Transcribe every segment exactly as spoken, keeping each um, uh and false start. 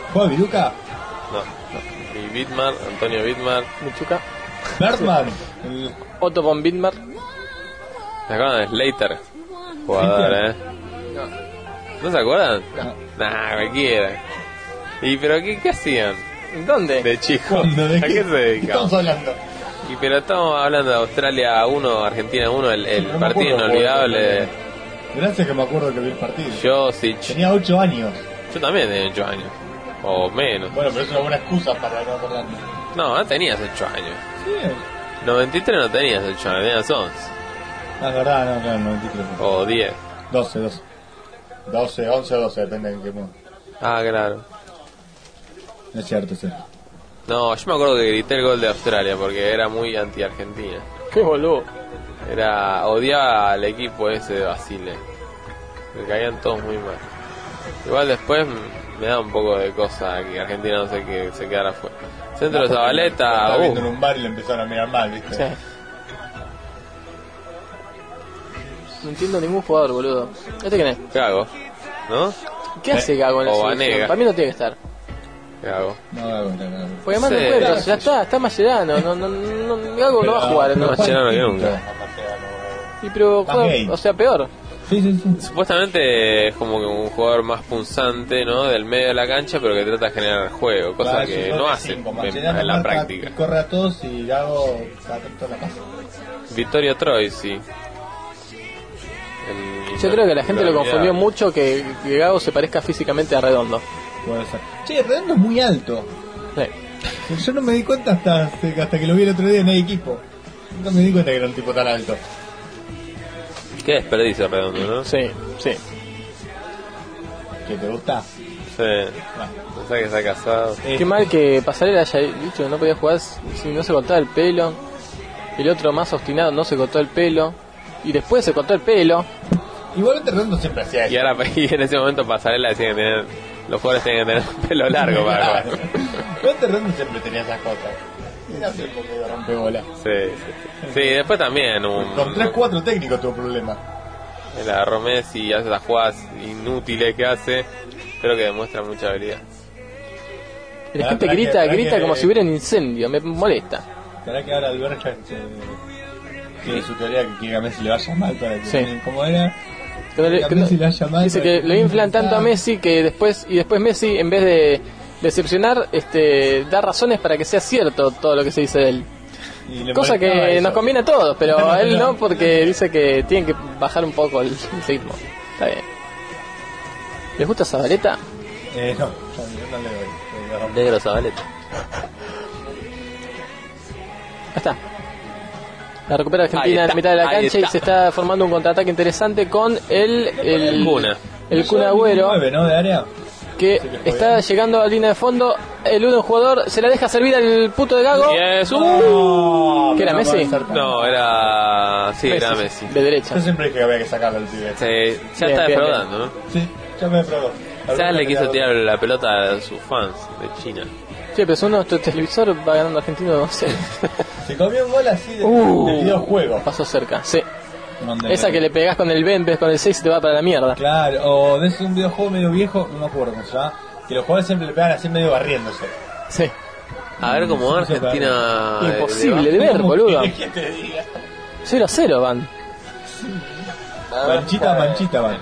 ¿Juega Viruca? No, no. Y Vidmar, Antonio Vidmar. Michuca. Bertman. El... Otto von Vidmar. ¿Se acuerdan de Slater? Jugador, eh. No. ¿No se acuerdan? No. Nah, cualquiera. ¿Y pero qué, qué hacían? ¿Dónde? De chicos. ¿Cuándo? ¿De ¿A qué se dedicaban? estamos hablando? Y pero estamos hablando de Australia uno, Argentina uno, el, el No me partido acuerdo, inolvidable de acuerdo. Gracias que me acuerdo que vi el partido. Josic. Tenía ocho años. Yo también tenía ocho años. O menos. Bueno, pero es una buena excusa para no acordarme. No, no tenías ocho años. Sí. noventa y tres no tenías ocho años, tenías once. Ah, es verdad, no, claro, noventa y tres. O diez. doce, doce. doce, once o doce, depende en qué modo. Ah, claro. Es cierto, es cierto. No, yo me acuerdo que grité el gol de Australia porque era muy anti-Argentina. Qué boludo. Era, odiaba al equipo ese de Basile. Me caían todos muy mal. Igual después me da un poco de cosa que Argentina no sé que se quedara fuera. Centro de Zabaleta, Estaba uh, viendo en un bar y lo empezaron a mirar mal, ¿viste? Sí. No entiendo ningún jugador, boludo. ¿Este quién es? Gago, ¿no? ¿Qué hace Gago en la O selección? Vanega. Para mí no tiene que estar. Gago. No, no, no, no. Porque además no Sí, puede, claro, ya está, está Mascherano. No, no, no, Gago no va a jugar. no, No. Mascherano que nunca. Y pero Más juega, gay. o sea, peor. Sí, sí, sí. Supuestamente es como que un jugador más punzante, ¿no? Del medio de la cancha, pero que trata de generar juego, cosa Claro, que es un no doble hace cinco, en, Mascherano en la marca práctica. y corre a todos y Gago cada tanto la pasa. Vittorio Troy, sí. El- Yo creo que la gente lo confundió inolvidable. mucho que, que Gago se parezca físicamente a Redondo. Puede ser. Che, Redondo es muy alto. Sí. Yo no me di cuenta hasta, hasta que lo vi el otro día en el equipo. No me di cuenta que era un tipo tan alto. Qué desperdicio Redondo, ¿no? Sí, sí. ¿Qué te gusta? Sí. Bueno. Pensá que está casado. Eh, Qué mal que Pasarela haya dicho que no podía jugar si no se cortaba el pelo. El otro más obstinado no se cortó el pelo. Y después se cortó el pelo. Igualmente Redondo siempre hacía eso. Y ahora y en ese momento Pasarela decía que tener, los jugadores tenían que tener pelo largo para jugar. Igualmente Redondo siempre tenía esas cosas. Era siempre medio rompebola. Sí, sí, sí. Sí, después también un, Con tres cuatro técnicos tuvo problema. el agarró Messi y hace las jugadas inútiles que hace, pero que demuestra mucha habilidad. Y la Pará, gente pará grita, que- pará grita que- como si hubiera un incendio. Me molesta. ¿Será que ahora Alberto este, tiene su teoría que quiere que a Messi le vaya mal para que Sí. ¿cómo era? Que no le- Que a que no- Messi le vaya mal dice para que lo inflan tanto a Messi que después y después Messi en vez de decepcionar este da razones para que sea cierto todo lo que se dice de él. Y le Cosa molestaba que eso. nos conviene a todos, pero No, a él no. no, porque dice que tienen que bajar un poco el ritmo. Está bien. ¿Les gusta Zabaleta? Eh, no, yo no le doy. Negro Zabaleta. Ahí está. La recupera Argentina Ahí en la está, mitad de la ahí cancha y está. se está formando un contraataque interesante con el el Cuna. el Kun Agüero, nueve, ¿no? De área. que está llegando a la línea de fondo. El uno jugador se la deja servir al puto de Gago. Y es uh, No, ¿Qué era, pero no Messi? puede ser tan- no, era sí, era Messi. De derecha. Yo siempre dije que había que sacarlo al pibe. Sí, ya Bien, está bien, defraudando, ¿no? Sí, ya me defraudó. Ya le quiso tirar la pelota a sus fans de China. Sí, pero son nuestro televisor va ganando Argentino dos cero. Se comió un gol así de, Uh. de videojuego. Pasó cerca, sí. Donde- Esa que le pegás con el Ben, ves con el seis y te va para la mierda. Claro, o de ese un videojuego medio viejo, no me acuerdo cómo se llama, que los jugadores siempre le pegan así medio barriéndose. Sí. A ver cómo va Sí, sí, Argentina. eh, Imposible de de- ver, ¿Cómo boludo. querés que te diga? cero a cero van. Manchita a manchita van.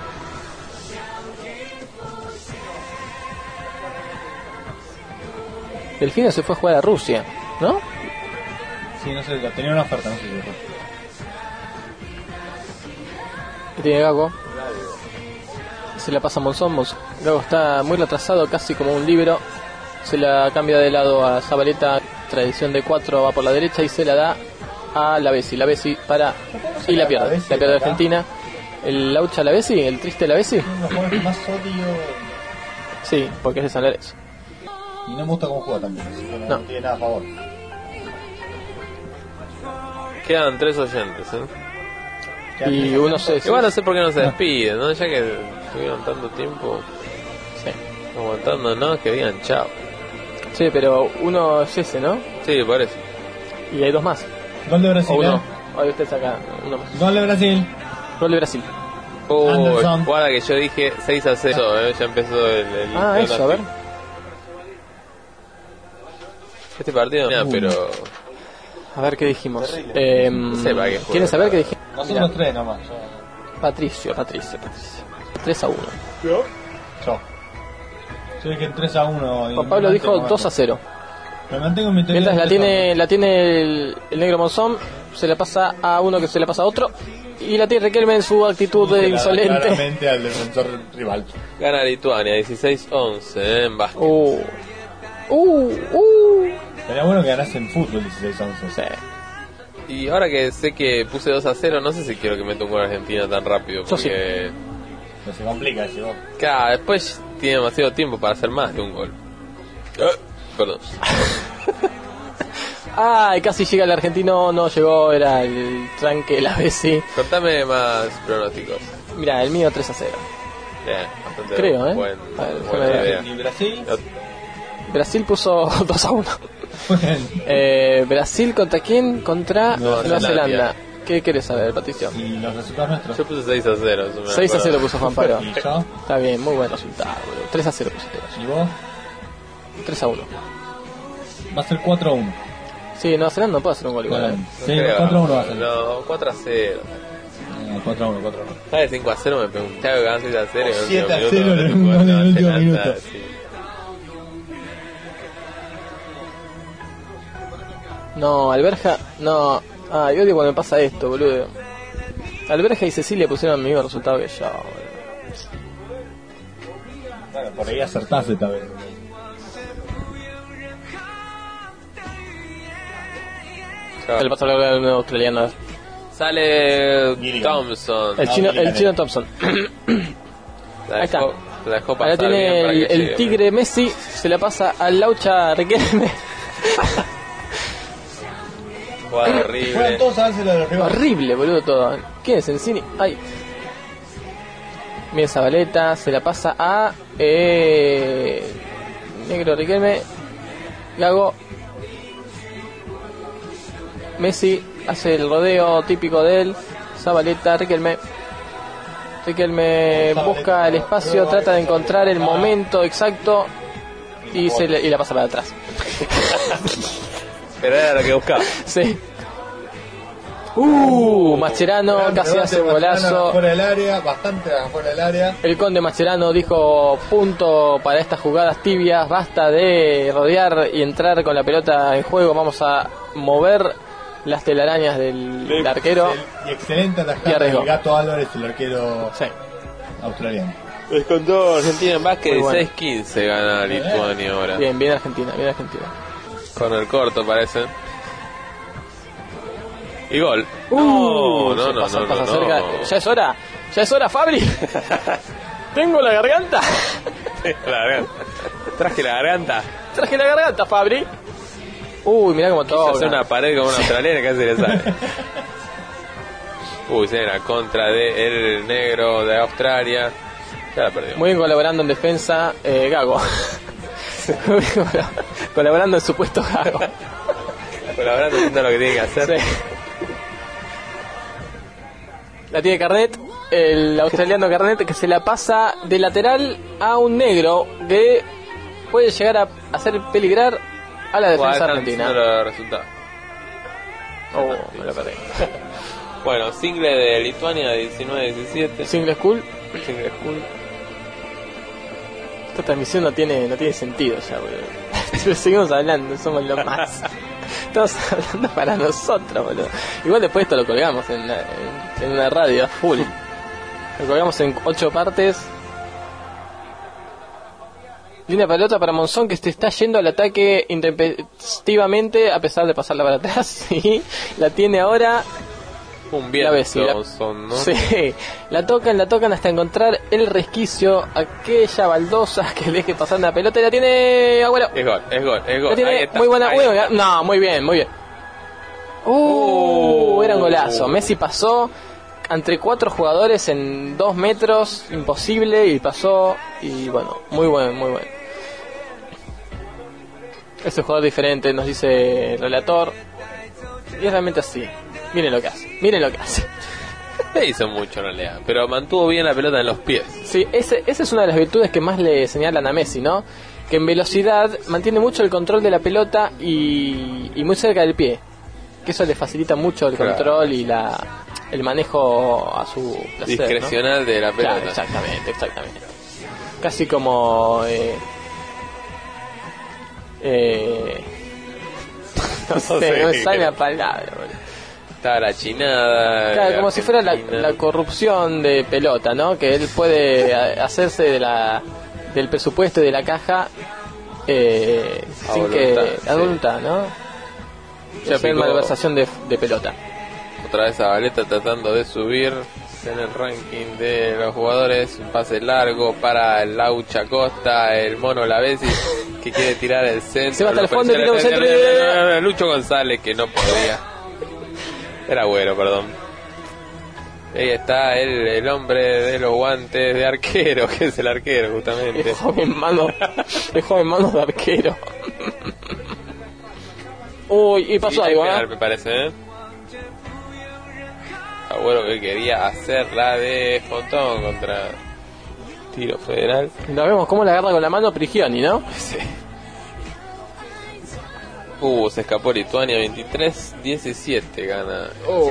Delfino se fue a jugar a Rusia, ¿no? Sí, no sé, tenía una oferta, no sé si fue. Que tiene Gago. Se la pasa a Monzón. Monzón. Gago está muy retrasado, casi como un libro. Se la cambia de lado a Zabaleta. Tradición de cuatro, va por la derecha y se la da a la Bessi. La Bessi para. Y la pierde. La pierde Argentina. El Laucha la Bessi, el triste la Bessi. Uno de los jugadores que más odio Sí, porque es de San Lorenzo. y no me gusta cómo juega también, así que no, No. no tiene nada a favor. Quedan tres oyentes, ¿eh? Y uno se. Igual no sé por qué no se despiden, ¿no? Ya que estuvieron tanto tiempo Sí. aguantándonos, que digan chao. Sí, pero uno es ese, ¿no? Sí, por eso. Y hay dos más. Gol de Brasil, O uno. ¿eh? Ahí usted saca uno más. Gol de Brasil. Gol de Brasil. Uy, Anderson. guarda que yo dije seis a cero, ¿eh? Ya empezó el, el Ah, el eso, a ver. Este partido, mira, pero... A ver qué dijimos. Eh, No sé para qué juega, ¿Quieren saber qué dijimos? Nosotros Mirá, tres nomás. Yo. Patricio, Patricio, Patricio. tres a uno. Yo. Yo dije tres a uno. Juan Pablo dijo dos a cero. Me mantengo en mi teoría. Mientras la de tres a tiene, la tiene el, el negro Monzón, se la pasa a uno que se la pasa a otro. Y la tiene Riquelme en su actitud uno. de Se la da insolente. claramente al defensor rival. Gana Lituania dieciséis once eh, en básquet. Uh, uh, uh. Sería bueno que ganase en fútbol dieciséis once. Sí. Y ahora que sé que puse dos a cero, no sé si quiero que meta un gol a Argentina tan rápido. Yo sí. Porque... No se complica si vos. Claro, después tiene demasiado tiempo para hacer más de un gol. Eh, Perdón. Ay, casi llega el argentino, no llegó, era el tranque, la Bessi. Contame más pronósticos. Mira, el mío tres a cero. Bien, bastante Creo, ¿eh? buen- A ver, buena déjame idea. ver. ¿Y Brasil? Brasil puso dos a uno. Eh, Brasil contra quién? Contra Nueva Nueva Zelanda. Zelanda. ¿Qué querés saber, Patricio? ¿Y los resultados nuestros? Yo puse seis a cero. eso me seis a cero acuerdo. puso Juan Pablo. ¿Y yo? Está bien, muy buen resultado, boludo. tres a cero pusiste vos. ¿Y vos? tres a uno. Va a ser cuatro a uno. Sí, Nueva Zelanda no puede hacer un gol igual. ¿eh? No Sí, creo. cuatro a uno va a ser. No, cuatro a cero. Eh, cuatro a uno, cuatro a uno. ¿Sabes? cinco a cero me preguntaba que ganan seis a cero. O siete a cero en el último minuto. No, Alberja, no. Ah, yo odio cuando me pasa esto, boludo. Alberja y Cecilia pusieron el mismo resultado que yo, boludo. Bueno, por ahí acertaste esta vez. El paso al nuevo australiano. Sale Gilligan. Thompson. El No, chino, Gilligan el chino es. Thompson. La ahí está. dejó, la dejó Ahora pasar bien tiene para el, que el llegue. tigre Messi, se la pasa al Laucha Riquelme. Jugada Juegan horrible. todos a dárselo de los rivales. Horrible, boludo, todo. ¿Quién es? Encini. Ay. Bien, Zabaleta, se la pasa a. Eh, Negro Riquelme. Gago. Messi hace el rodeo típico de él. Zabaleta, Riquelme. Riquelme busca el espacio, trata de encontrar el momento exacto y, se le- y la pasa para atrás. Pero era lo que buscaba. Sí. Uh, Mascherano Gran casi rebote hace un de Mascherano golazo. Afuera del área, bastante afuera del área. El conde Mascherano dijo punto para estas jugadas tibias, basta de rodear y entrar con la pelota en juego, vamos a mover las telarañas del, del arquero. Y excelente Y atajada arriesgó. del Gato Álvarez, el arquero Sí. australiano. Descontó Argentina en básquet Muy bueno. seis quince gana Lituania ahora. Bien, bien Argentina, bien Argentina. Con el corto parece. Y gol. Uh, no, no, se no, pasa- no, pasa no, cerca. no. Ya es hora, ya es hora, Fabri. Tengo la garganta. La garganta. Traje la garganta. Traje la garganta, Fabri. Uy, mirá cómo Quiso toca. hacer una pared como una australiana, casi le sale. Uy, se la contra de el negro de Australia. Ya la perdió. Muy bien colaborando en defensa, eh, Gago. Muy bien colaborando en su puesto Gago. Colaborando haciendo lo que tiene que hacer. Sí. La tiene Carnet, el australiano Carnet, que se la pasa de lateral a un negro que puede llegar a hacer peligrar a la Buah, defensa están argentina. diciendo los resultados. Oh, me lo perdí. Bueno, single de Lituania diecinueve diecisiete. Single School. Single School. Esta transmisión no tiene, no tiene sentido ya, boludo. Pero seguimos hablando, somos los más. Estamos hablando para nosotros, boludo. Igual después esto lo colgamos en, la- en, en una radio a full. Lo colgamos en ocho partes. Línea pelota para Monzón, que se está yendo al ataque intempestivamente a pesar de pasarla para atrás. Y la tiene ahora. Un La ves, sí, la- viento son, ¿no? Sí, la tocan, la tocan hasta encontrar el resquicio, aquella baldosa que deje pasar la pelota y la tiene Agüero. Es gol, es gol, es gol. La tiene Ahí está, muy buena, ahí muy está. buena. No, muy bien, muy bien. Uh, Uh. era un golazo. Messi pasó entre cuatro jugadores en dos metros, imposible, y pasó. Y bueno, muy bueno, muy bueno. Este jugador diferente, nos dice el relator. Y es realmente así. Miren lo que hace, miren lo que hace. Le hizo mucho en realidad, pero mantuvo bien la pelota en los pies. Sí, ese, esa es una de las virtudes que más le señalan a Messi, ¿no? que en velocidad mantiene mucho el control de la pelota y, y muy cerca del pie, que eso le facilita mucho el Claro. control y la el manejo a su placer, ¿no? Discrecional de la pelota. Claro, exactamente, exactamente. Casi como eh, eh, no sé, sé no me qué sale la querés. palabra, boludo. Estaba la chinada. Claro, la como si fuera la, Argentina. la corrupción de pelota, ¿no? Que él puede a- hacerse de la del presupuesto y de la caja eh, A sin voluntad, que sí. a voluntad, ¿no? Ya fue Chico, malversación de, de pelota. Otra vez Zabaleta tratando de subir en el ranking de los jugadores. Un pase largo para el Laucha Costa, el Mono Lavesi, que quiere tirar el centro. Se va hasta el Lo fondo, presiona, tira un centro y- Lucho González, que no podía. Era bueno, perdón. Ahí está el, el hombre de los guantes de arquero, que es el arquero justamente. Dejó en manos, dejó en manos de arquero. Uy, y pasó Y hay algo, penal, ¿eh? me parece, ¿eh? Agüero que quería hacer la de Fontón contra Tiro Federal. Lo vemos cómo la agarra con la mano Prigioni, ¿no? Sí. Uh, se escapó Lituania, veintitrés diecisiete gana. Oh.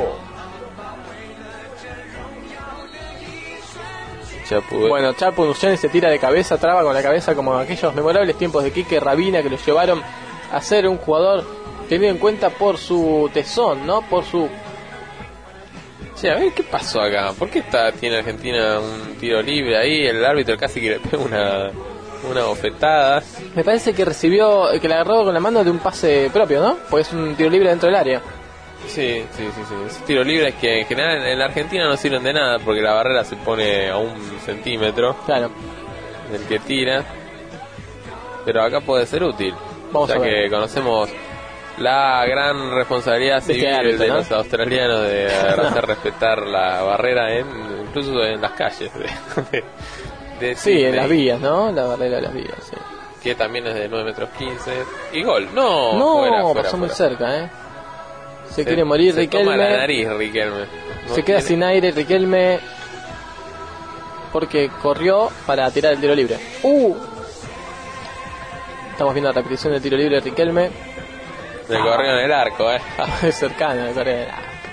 Chapu. Bueno, Chapo Nuccioni se tira de cabeza, traba con la cabeza como aquellos memorables tiempos de Quique Rabina que lo llevaron a ser un jugador tenido en cuenta por su tesón, ¿no? Por su... Che, a ver, ¿qué pasó acá? ¿Por qué está, tiene Argentina un tiro libre ahí? El árbitro casi que le pega una, una bofetada. Me parece que recibió, que la agarró con la mano de un pase propio, ¿no? Porque es un tiro libre dentro del área. Sí, sí, sí, sí. Esos tiros libres que en general en la Argentina no sirven de nada porque la barrera se pone a un centímetro Claro. del que tira. Pero acá puede ser útil. Vamos ya a ver. que conocemos la gran responsabilidad De civil este árbitro, de ¿no? los australianos de hacer respetar la barrera en incluso en las calles de, de, de Sí, en Sydney, las vías, ¿no? La barrera de las vías, sí. que también es de nueve metros quince y gol. No, No, fuera, fuera, pasó muy fuera. cerca, ¿eh? Se, quiere morir se toma la Riquelme. nariz Riquelme. No Se queda tiene- sin aire Riquelme porque corrió para tirar el tiro libre. ¡Uh! Estamos viendo la repetición del tiro libre de Riquelme. Le corrió en el arco, eh. Es cercano, corre.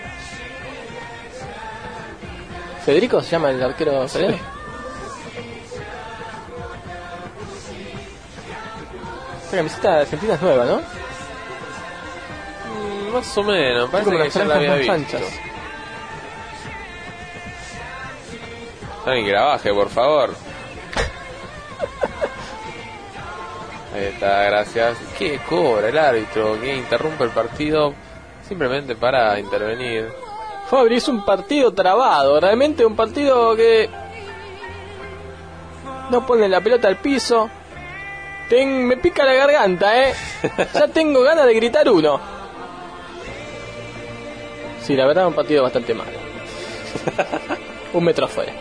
¿Federico se llama el arquero australiano? Esta camiseta de Argentina es nueva, ¿no? Mm, Más o menos, parece como que las ya la franjas había más visto. anchas. Alguien que la baje, por favor. Ahí está, gracias. ¿Qué cobra el árbitro? Que interrumpe el partido simplemente para intervenir. Fabri, es un partido trabado, realmente un partido que no pone la pelota al piso. Ten- me pica la garganta, eh. Ya tengo ganas de gritar uno. Sí, la verdad, un partido bastante malo. Un metro afuera.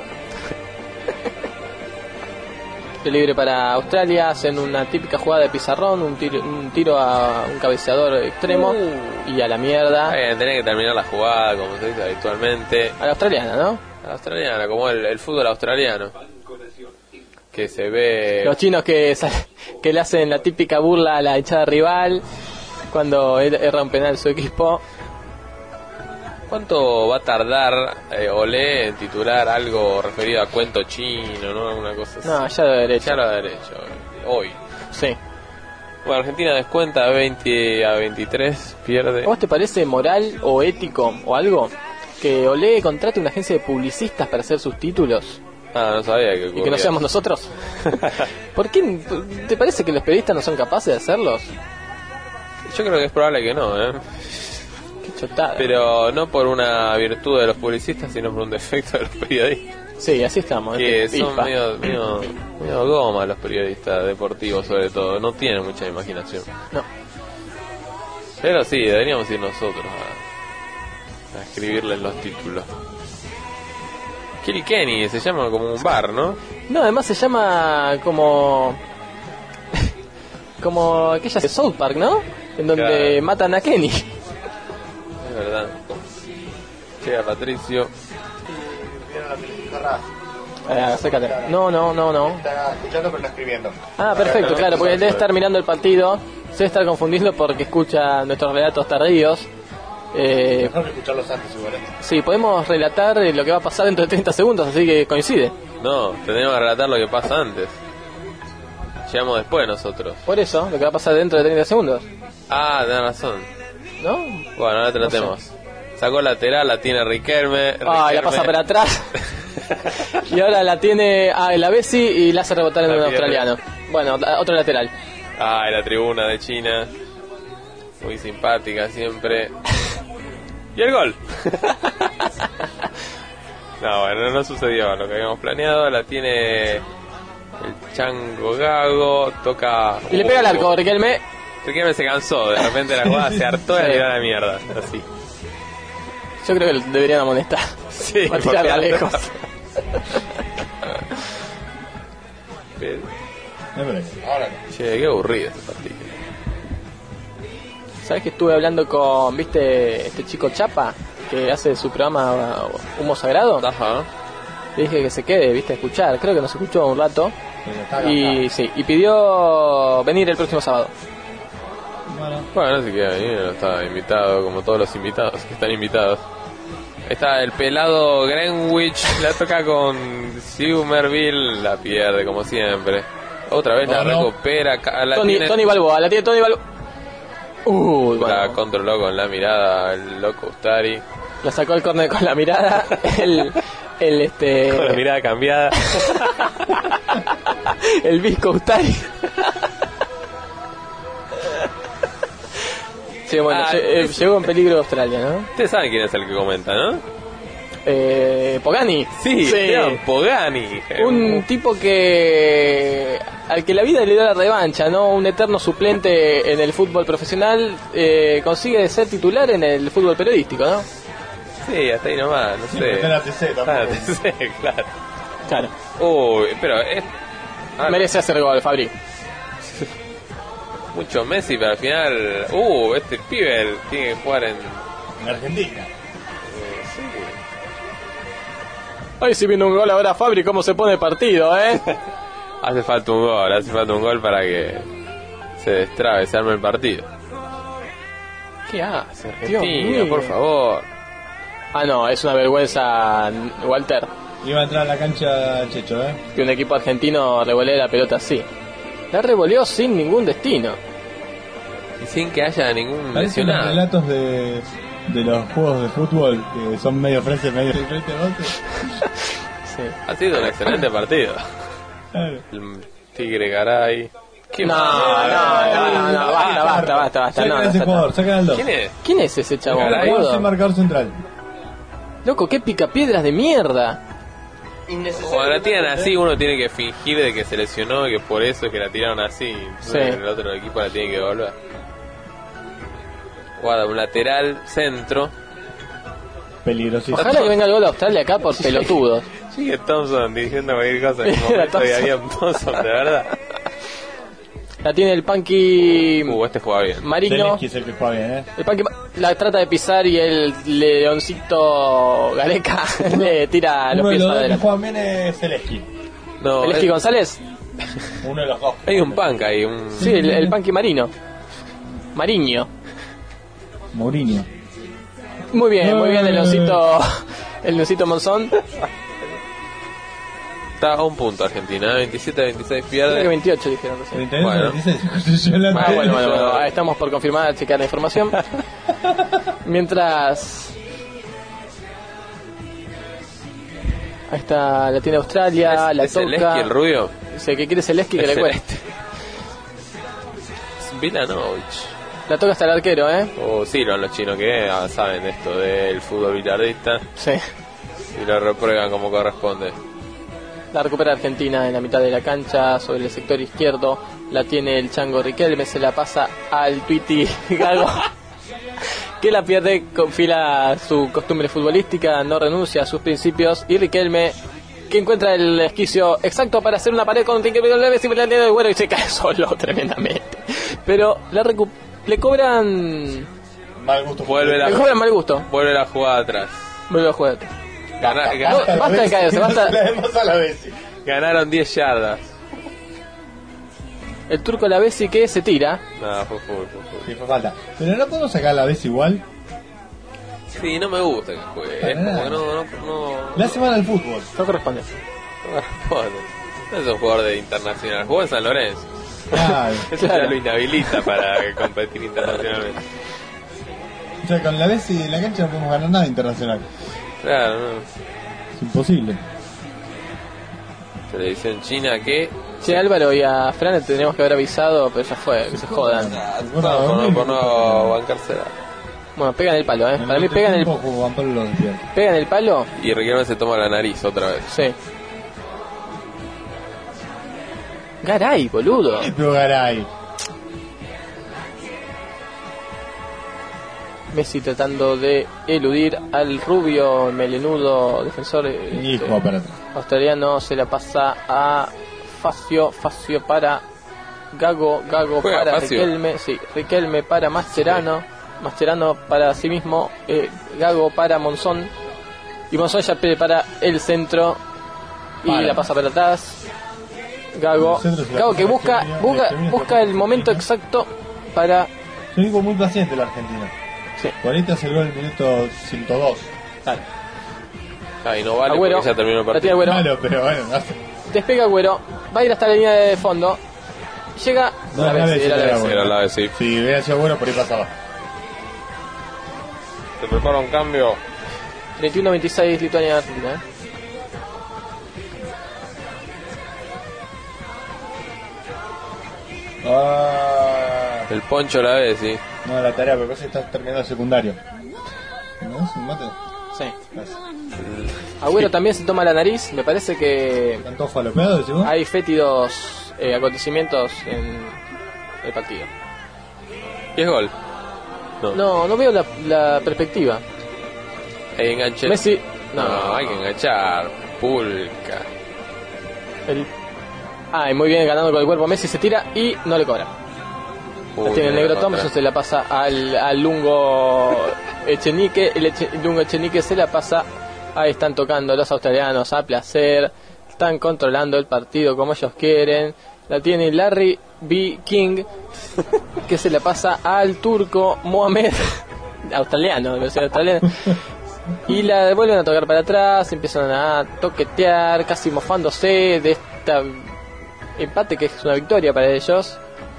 Tiro libre para Australia, hacen una típica jugada de pizarrón, un tiro, un tiro a un cabeceador extremo y a la mierda. Hay que tener que terminar la jugada, como se dice habitualmente. A la australiana, ¿no? La australiana, como el, el fútbol australiano. Que se ve... Los chinos que, sal- que le hacen la típica burla a la hinchada rival cuando er- erra un penal su equipo. ¿Cuánto va a tardar eh, Olé en titular algo referido a cuento chino, no? Alguna cosa así. No, ya de derecha. Ya lo ha derecho, hoy. Sí. Bueno, Argentina descuenta veinte a veintitrés, pierde. ¿A vos te parece moral o ético o algo que Olé contrate una agencia de publicistas para hacer sus títulos Ah, no sabía que y ocurría. que no seamos nosotros? ¿Por qué? ¿Te parece que los periodistas no son capaces de hacerlos? Yo creo que es probable que no, ¿eh? Qué chotada. Pero no por una virtud de los publicistas, sino por un defecto de los periodistas. Sí, así estamos. Que este, son pispa. medio, medio, medio goma los periodistas deportivos, sobre todo. No tienen mucha imaginación. No. Pero sí, deberíamos ir nosotros a, a escribirle en los títulos. Kilkenny se llama como un bar, ¿no? No, además se llama como... como aquella de South Park, ¿no? En donde Claro. matan a Kenny. Es verdad. Llega Patricio. Eh, acércate. No, no, no, no. Está escuchando pero no escribiendo. Ah, perfecto, claro, porque debe estar mirando el partido, se debe estar confundiendo porque escucha nuestros relatos tardíos. Eh, Mejor que escucharlos antes igual. ¿eh? sí, podemos relatar eh, lo que va a pasar dentro de treinta segundos, así que coincide. No, tenemos que relatar lo que pasa antes. Llegamos después nosotros. Por eso, lo que va a pasar dentro de treinta segundos, Ah, tenés razón. ¿no? Bueno, ahora tratemos. Sacó lateral, la tiene Riquelme. Ah, la pasa para atrás. Y ahora la tiene a la Bessi y la hace rebotar en La un pierde. australiano. Bueno, la- otro lateral. Ah, y la tribuna de China. Muy simpática siempre. Y el gol. No, bueno, no sucedió lo que habíamos planeado. La tiene el Chango Gago. Toca. Y le pega al arco, Riquelme. Riquelme se cansó. De repente la jugada se hartó y Sí. le dio a la mierda. Así. Yo creo que lo deberían amonestar. Sí, Va a tirarla porque- lejos. Pero, No, pero ahora no. che, qué aburrido este partido. ¿Sabes que estuve hablando con, viste, este chico Chapa, que hace su programa Humo Sagrado? Ajá. Le dije que se quede, viste, a escuchar. Creo que nos escuchó un rato. Pero está acá. Y sí, y pidió venir el próximo sábado. Bueno, Bueno, si quiere venir, no está invitado, como todos los invitados que están invitados. Está el pelado Greenwich, la toca con Somerville, la pierde como siempre. Otra vez la No, no. recupera, ca- la Tony, tiene- Tony Balboa, la tiene Tony Balboa. Uy, la bueno, controló con la mirada el loco Ustari, la sacó el córner con la mirada. El, el este. con la mirada cambiada. El Visco Ustari. Sí, bueno, Ah, lle- eh, es- llegó en peligro Australia, ¿no? Ustedes saben quién es el que comenta, ¿no? Eh, Pogani. Sí, Esteban Pogani. Un tipo que al que la vida le da la revancha, ¿no? Un eterno suplente en el fútbol profesional, eh, consigue ser titular en el fútbol periodístico, ¿no? Sí, hasta ahí nomás, no siempre sé. está en la T C Está en tampoco. la T C, claro. Claro. Uy, pero es... ah, Merece hacer gol, Fabri. mucho Messi, pero al final... Uh, este pibe tiene que jugar en... En Argentina. eh, sí. Ay, si viene un gol ahora, Fabri, cómo se pone el partido, ¿eh? Hace falta un gol, hace falta un gol para que se destrabe, se arme el partido. ¿Qué hace? Argentina, por favor. Ah, no, es una vergüenza, Walter, Iba a entrar a la cancha Checho, ¿eh? que un equipo argentino revolee la pelota así. La revoleó sin ningún destino. Y sin que haya ningún Parecen los lesionado. relatos de, de los juegos de fútbol que son medio frente, medio frente, bote. Sí. Ha sido un excelente partido. Claro. El Tigre Garay. ¿Qué No, más? no, no, no, basta, basta, basta, basta. Sacan No, a no, ese está- jugador, sacan al dos. ¿Quién es? ¿Quién es ese chabón, Caray. Es boludo? el marcador central. Loco, qué picapiedras de mierda. Cuando la tiran así, uno tiene que fingir de que se lesionó y que por eso es que la tiraron así. Sí. El otro equipo la tiene que devolver. Guarda, un lateral, centro. Peligrosísimo. Ojalá que venga el gol de Australia acá por pelotudos. Sigue Thompson diciendo cualquier cosa. En un Era momento y Thompson. había un Thompson, de verdad. La tiene el Punky Uh, este juega bien. Marino. Zelensky es el que juega bien, ¿eh? El Punky Ma- la trata de pisar y el leoncito Gareca le tira los Uno de pies los para dos que adelante. juegan bien es Zelensky. No, ¿El es- Esqui González? Uno de los dos. hay un punk ahí, un... Sí, el, el Punky Marino. Mariño. Mourinho. Muy bien, muy bien el leoncito, el leoncito Monzón. Está a un punto Argentina, veintisiete a veintiséis Creo que pierde. veintiocho dijeron recién. treinta y uno, Bueno. treinta y seis, construyó la Ah, tele. bueno, bueno, bueno, ahí estamos por confirmar, checar la información. Mientras... Ahí está, la tiene Australia, la ¿Es el toca. Esqui, el rubio? Dice que quiere Zelensky que Es le el cueste. Es Vilanovich. La toca hasta el arquero, ¿eh? O sirvan los chinos que ah, saben esto del fútbol billardista Sí. y lo reprueban como corresponde. La recupera Argentina en la mitad de la cancha, sobre el sector izquierdo. La tiene el Chango Riquelme, se la pasa al Tuiti Gago, que la pierde, confila su costumbre futbolística, no renuncia a sus principios. Y Riquelme, que encuentra el esquicio exacto para hacer una pared con un tique de bueno, y se cae solo tremendamente. Pero la recu- le cobran... Mal gusto. Vuelve la, Le cobran mal gusto. vuelve la jugada atrás. Vuelve a jugar. Gana- gana- Basta, basta de caerse, basta. La demos a la vez. ganaron diez yardas. El turco la Bessi que se tira. No, fue full, fue full. Sí, fue falta. Pero no podemos sacar a la vez igual. Sí, no me gusta que juegue. Es como que no, no, no, Le hace mal al fútbol. No corresponde. no responde. No es un jugador de internacional. Jugó en San Lorenzo. Claro. Eso Claro. ya lo inhabilita para competir internacionalmente. O sea, con la vez y en la cancha no podemos ganar nada internacional. Claro, no. Es imposible. Televisión china que... Che, Álvaro y a Fran le tendríamos que haber avisado, pero ya fue, que se jodan. No, por, no- por no bancársela. Bueno, pegan el palo, eh. Para mí pegan el, Juan Pablo lo despierta. pegan el palo, Y Riquelme se toma la nariz otra vez. sí. Garay, boludo. Pero Garay. Messi tratando de eludir al rubio melenudo defensor Y este, juega para atrás. australiano. Se la pasa a Facio, Facio para Gago, Gago Juega para Facio. Riquelme, sí, Riquelme para Mascherano, Mascherano para sí mismo, eh, Gago para Monzón y Monzón ya prepara el centro y Para. la pasa para atrás. Gago, El centro se la Gago pasa que a busca, Argentina, busca, Argentina se busca la el pasa a momento Argentina. exacto para, Es un equipo muy paciente la Argentina. sí, Ahorita se gol el minuto ciento dos. dale. Ah, y no vale Agüero, porque ya terminó el la partido. tira Agüero. Malo, pero bueno, no hace. Despega Agüero, va a ir hasta la línea de fondo. Llega. No, la la vez, vez, era la era vez. bueno. Era la vez, sí. Si hubiera sido bueno, por ahí pasaba. Se prepara un cambio. veintiuno a veintiséis Lituania Argentina. ¿eh? Ah, El poncho la vez, sí. no, la tarea, porque vos estás terminando el secundario. ¿No es un mate? Sí. Gracias. Agüero también se toma la nariz. Me parece que ¿Tanto falopeado, decís vos? hay fétidos eh, acontecimientos en el partido. ¿Y es gol? No. No, no veo la, la perspectiva. Ahí enganche. Messi. No, No, hay que enganchar. Pulca. El, ah, y muy bien ganando con el cuerpo. Messi se tira y no le cobra. La Uy, tiene el la negro otra. Thompson, se la pasa al, al Lungo Echenique. El, Eche- el Lungo Echenique se la pasa. Ahí están tocando los australianos a placer. Están controlando el partido como ellos quieren. La tiene Larry B. King, que se la pasa al turco Mohamed, australiano, debe ser australiano. Y la vuelven a tocar para atrás, empiezan a toquetear, casi mofándose de esta empate que es una victoria para ellos.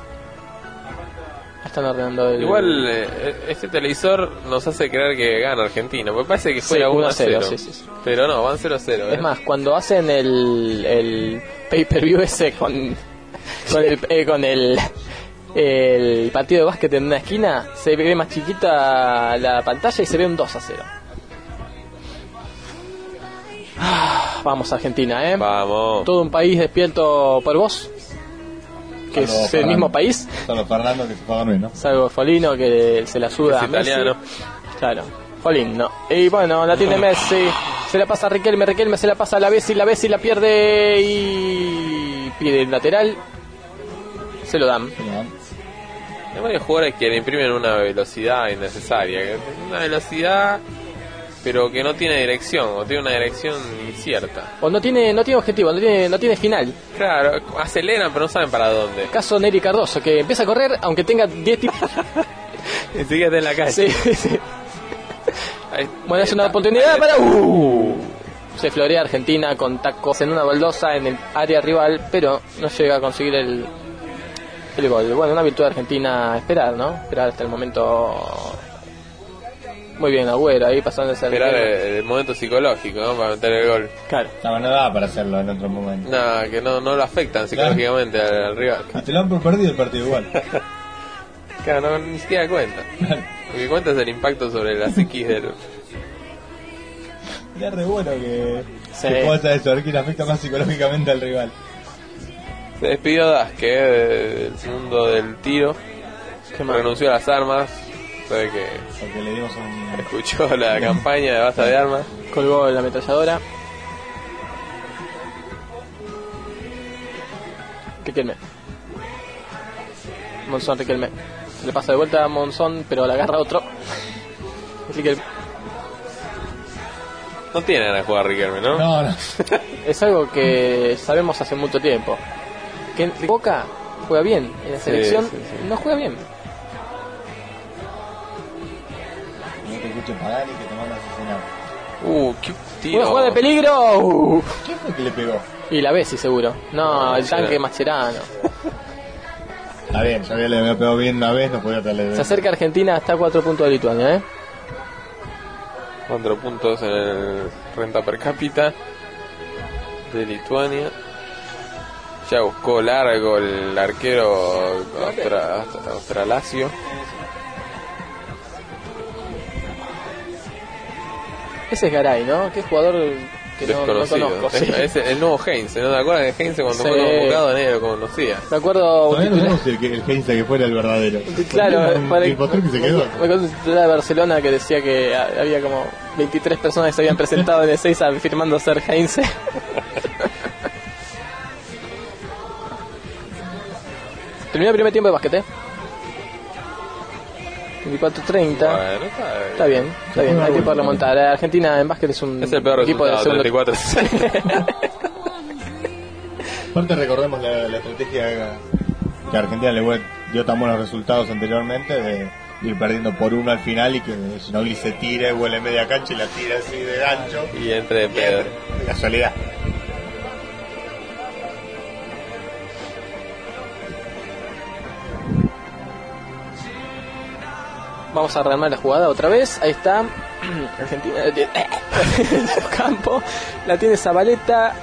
Están ordenando el... Igual eh, este televisor nos hace creer que gana Argentina. Me parece que Sí, fuera uno uno a a cero, cero. sí, sí, sí. Pero no, van cero a cero. Es más, cuando hacen el, el pay-per-view ese con, con el, eh, con el, el partido de básquet en una esquina, se ve más chiquita la pantalla y se ve un dos a cero. Ah, vamos Argentina, ¿eh? Vamos. Todo un país despierto por vos, que Salvo es el Fernando. mismo país, Solo Fernando que se fue a dormir, ¿no? salvo Folino que se la suda Es a Messi. italiano. Claro, Folín, no. Y bueno, la tiene Messi, se la pasa a Riquelme, Riquelme se la pasa a la Bessi, la Bessi la pierde y pide el lateral. Se lo dan. Pero, Hay varios jugadores que le imprimen una velocidad innecesaria. que- Una velocidad, pero que no tiene dirección, o tiene una dirección incierta. O no tiene, no tiene objetivo, no tiene, no tiene final. Claro, aceleran, pero no saben para dónde. Caso Neri Cardoso, que empieza a correr aunque tenga diez tipos. Enseguida está en la calle. Sí, sí. Ahí- Bueno, es una ahí está. oportunidad Ahí para... está. Uh, se florea Argentina con tacos en una baldosa en el área rival, pero no llega a conseguir el, el gol. Bueno, una virtud de Argentina, esperar, ¿no? Esperar hasta el momento... Muy bien, Agüero, ahí pasándose al... Esperar el, el momento psicológico, ¿no? Para meter el gol. Claro. no, no da para hacerlo en otro momento. No, que no, no lo afectan psicológicamente al, al rival. Y te lo han por perdido el partido igual. Claro, no, ni siquiera cuenta. Lo que cuenta es el impacto sobre las X del... Ya re bueno que, Sí. que puedas eso, a ver quién afecta más psicológicamente al rival. Se despidió Daske eh, del mundo del tiro. Qué mal. Renunció a las armas. Sabe que Porque le dimos un... escuchó la campaña de basta de armas. Colgó la ametralladora. Riquelme. Monzón, Riquelme. Se le pasa de vuelta a Monzón, pero la agarra otro. Riquelme. No tiene ganas de jugar Riquelme, ¿no? No, no. Es algo que sabemos hace mucho tiempo. Que en Boca juega bien, en la Sí, selección sí, sí. no juega bien. No te escucho pagar y que te mandas a cenar. Uh, qué tiro. ¡Una jugada de peligro! Uh. ¿Quién fue que le pegó? Y la Bessi seguro. No, No, el tanque Mascherano. Mascherano. Está bien, ya había, le había pegado bien una vez, no podía darle. Se acerca Argentina hasta cuatro puntos de Lituania, ¿eh? Cuatro puntos en el renta per cápita de Lituania. Ya buscó largo el arquero austra, australacio. Ese es Garay, ¿no? Qué jugador que no, no Desconocido. conozco. Es, Sí. es el nuevo Heinze, ¿no te acuerdas de Heinze cuando Sí. fue convocado? Nadie lo conocía. Me acuerdo un Todavía no titular, sabemos si el, que- el Heinze que fuera el verdadero. claro, Un- para- el impostor que se quedó. me acuerdo un titular de Barcelona que decía que ha- había como veintitrés personas que se habían presentado en el seis afirmando ser Heinze. Terminó el primer tiempo de básquet, ¿eh? veinticuatro treinta. Bueno, está, Está bien, está bien, hay tiempo de remontar. Argentina en básquet es un Es el peor equipo de resultado, segundo. treinta y cuatro. Aparte recordemos la, la estrategia que Argentina le dio tan buenos resultados anteriormente de ir perdiendo por uno al final y que Ginóbili se tire, vuele media cancha y la tira así de gancho. Y entre de pedo. De casualidad. Vamos a rearmar la jugada otra vez. Ahí está. Argentina en su campo. La tiene Zabaleta.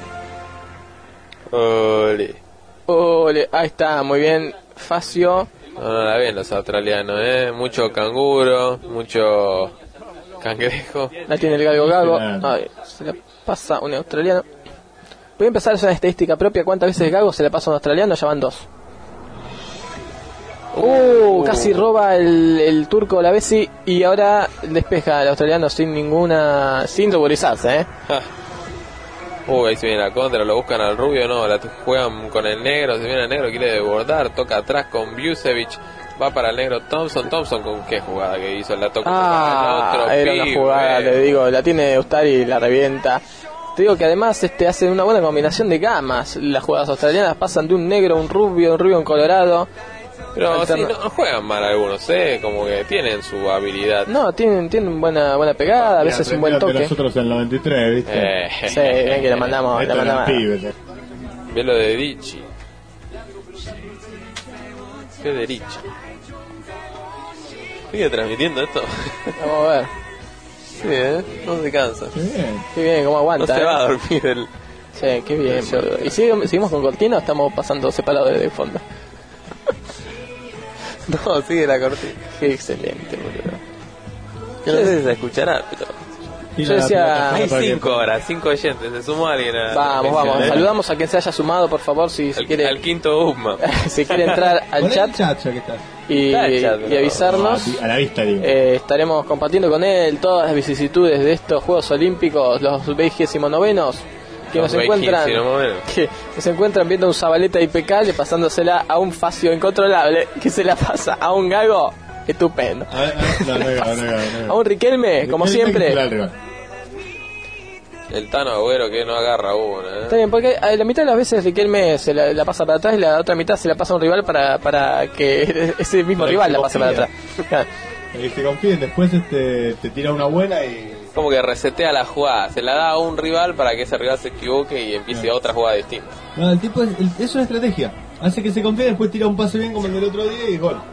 Ole. Ole, ahí está, muy bien. Facio. No, no la ven los australianos, ¿eh? Mucho canguro, mucho cangrejo. La tiene el Galgo Gago. Excelente. Ay, se la pasa un australiano. Voy a empezar a hacer una estadística propia. ¿Cuántas veces Gago se le pasa a un australiano? Ya van dos. Uh, casi roba el, el turco la Bessi y ahora despeja al australiano sin ninguna, sin ruborizarse, ¿eh? Ja. Uy, ahí se viene la contra, lo buscan al rubio, no, la juegan con el negro, se viene el negro, quiere desbordar, toca atrás con Busevich, va para el negro Thompson, Thompson con qué jugada que hizo, la toca Ah, para el otro era una pibe. jugada, te digo, la tiene Ustari y la revienta. Te digo que además este hacen una buena combinación de gamas. Las jugadas australianas pasan de un negro a un rubio, un rubio a un colorado. Pero sí, Alterna- no, no juegan mal algunos, ¿eh? Como que tienen su habilidad. No, tienen, tienen buena buena pegada, a veces un buen toque. Nosotros en el noventa y tres, ¿viste? Eh, Sí, ven que la mandamos, la Estos eran mandamos. pibes, eh. Ve lo de Dichi. ¿Qué de Dichi? ¿Sigue transmitiendo esto? Vamos a ver. Sí, ¿eh? No se cansa. Qué bien. Qué bien, cómo No aguanta. se ¿eh? va a dormir el... Sí, qué bien, boludo. ¿Y sigue- seguimos con cortina o estamos pasando separados de, de fondo? No, sigue la cortina. Qué excelente, boludo. Yo no sé si se escuchará, pero... Tira Yo la decía- pelota Hay para que- cinco horas, cinco oyentes, se sumó alguien a... Vamos, vamos. excelente. Saludamos a quien se haya sumado, por favor, si al, quiere, al quinto Usma. si quiere entrar al Poné chat el chat ya que estás. y, Está el chat, y ¿no? avisarnos. A, a la vista, digo. Eh, estaremos compartiendo con él todas las vicisitudes de estos Juegos Olímpicos, los vigésimo novenos, que Los nos encuentran, vigésimo novenos. que nos encuentran viendo un Zabaleta impecable pasándosela a un Facio incontrolable que se la pasa a un Gago estupendo, A ver, a ver, no, no, no, no, no, no. a un Riquelme como Riquelme que será siempre. el rival. El Tano Agüero que no agarra una, Está ¿eh? bien, porque a la mitad de las veces Riquelme se la, la pasa para atrás y la otra mitad se la pasa a un rival para, para que ese mismo Para rival que la pase para confíe. atrás. El que se confíen, después este, te tira una buena y. Como que resetea la jugada, se la da a un rival para que ese rival se equivoque y empiece otra jugada distinta. No, el tipo es, el- es una estrategia. Hace que se confíe, después tira un pase bien como el del otro día y gol.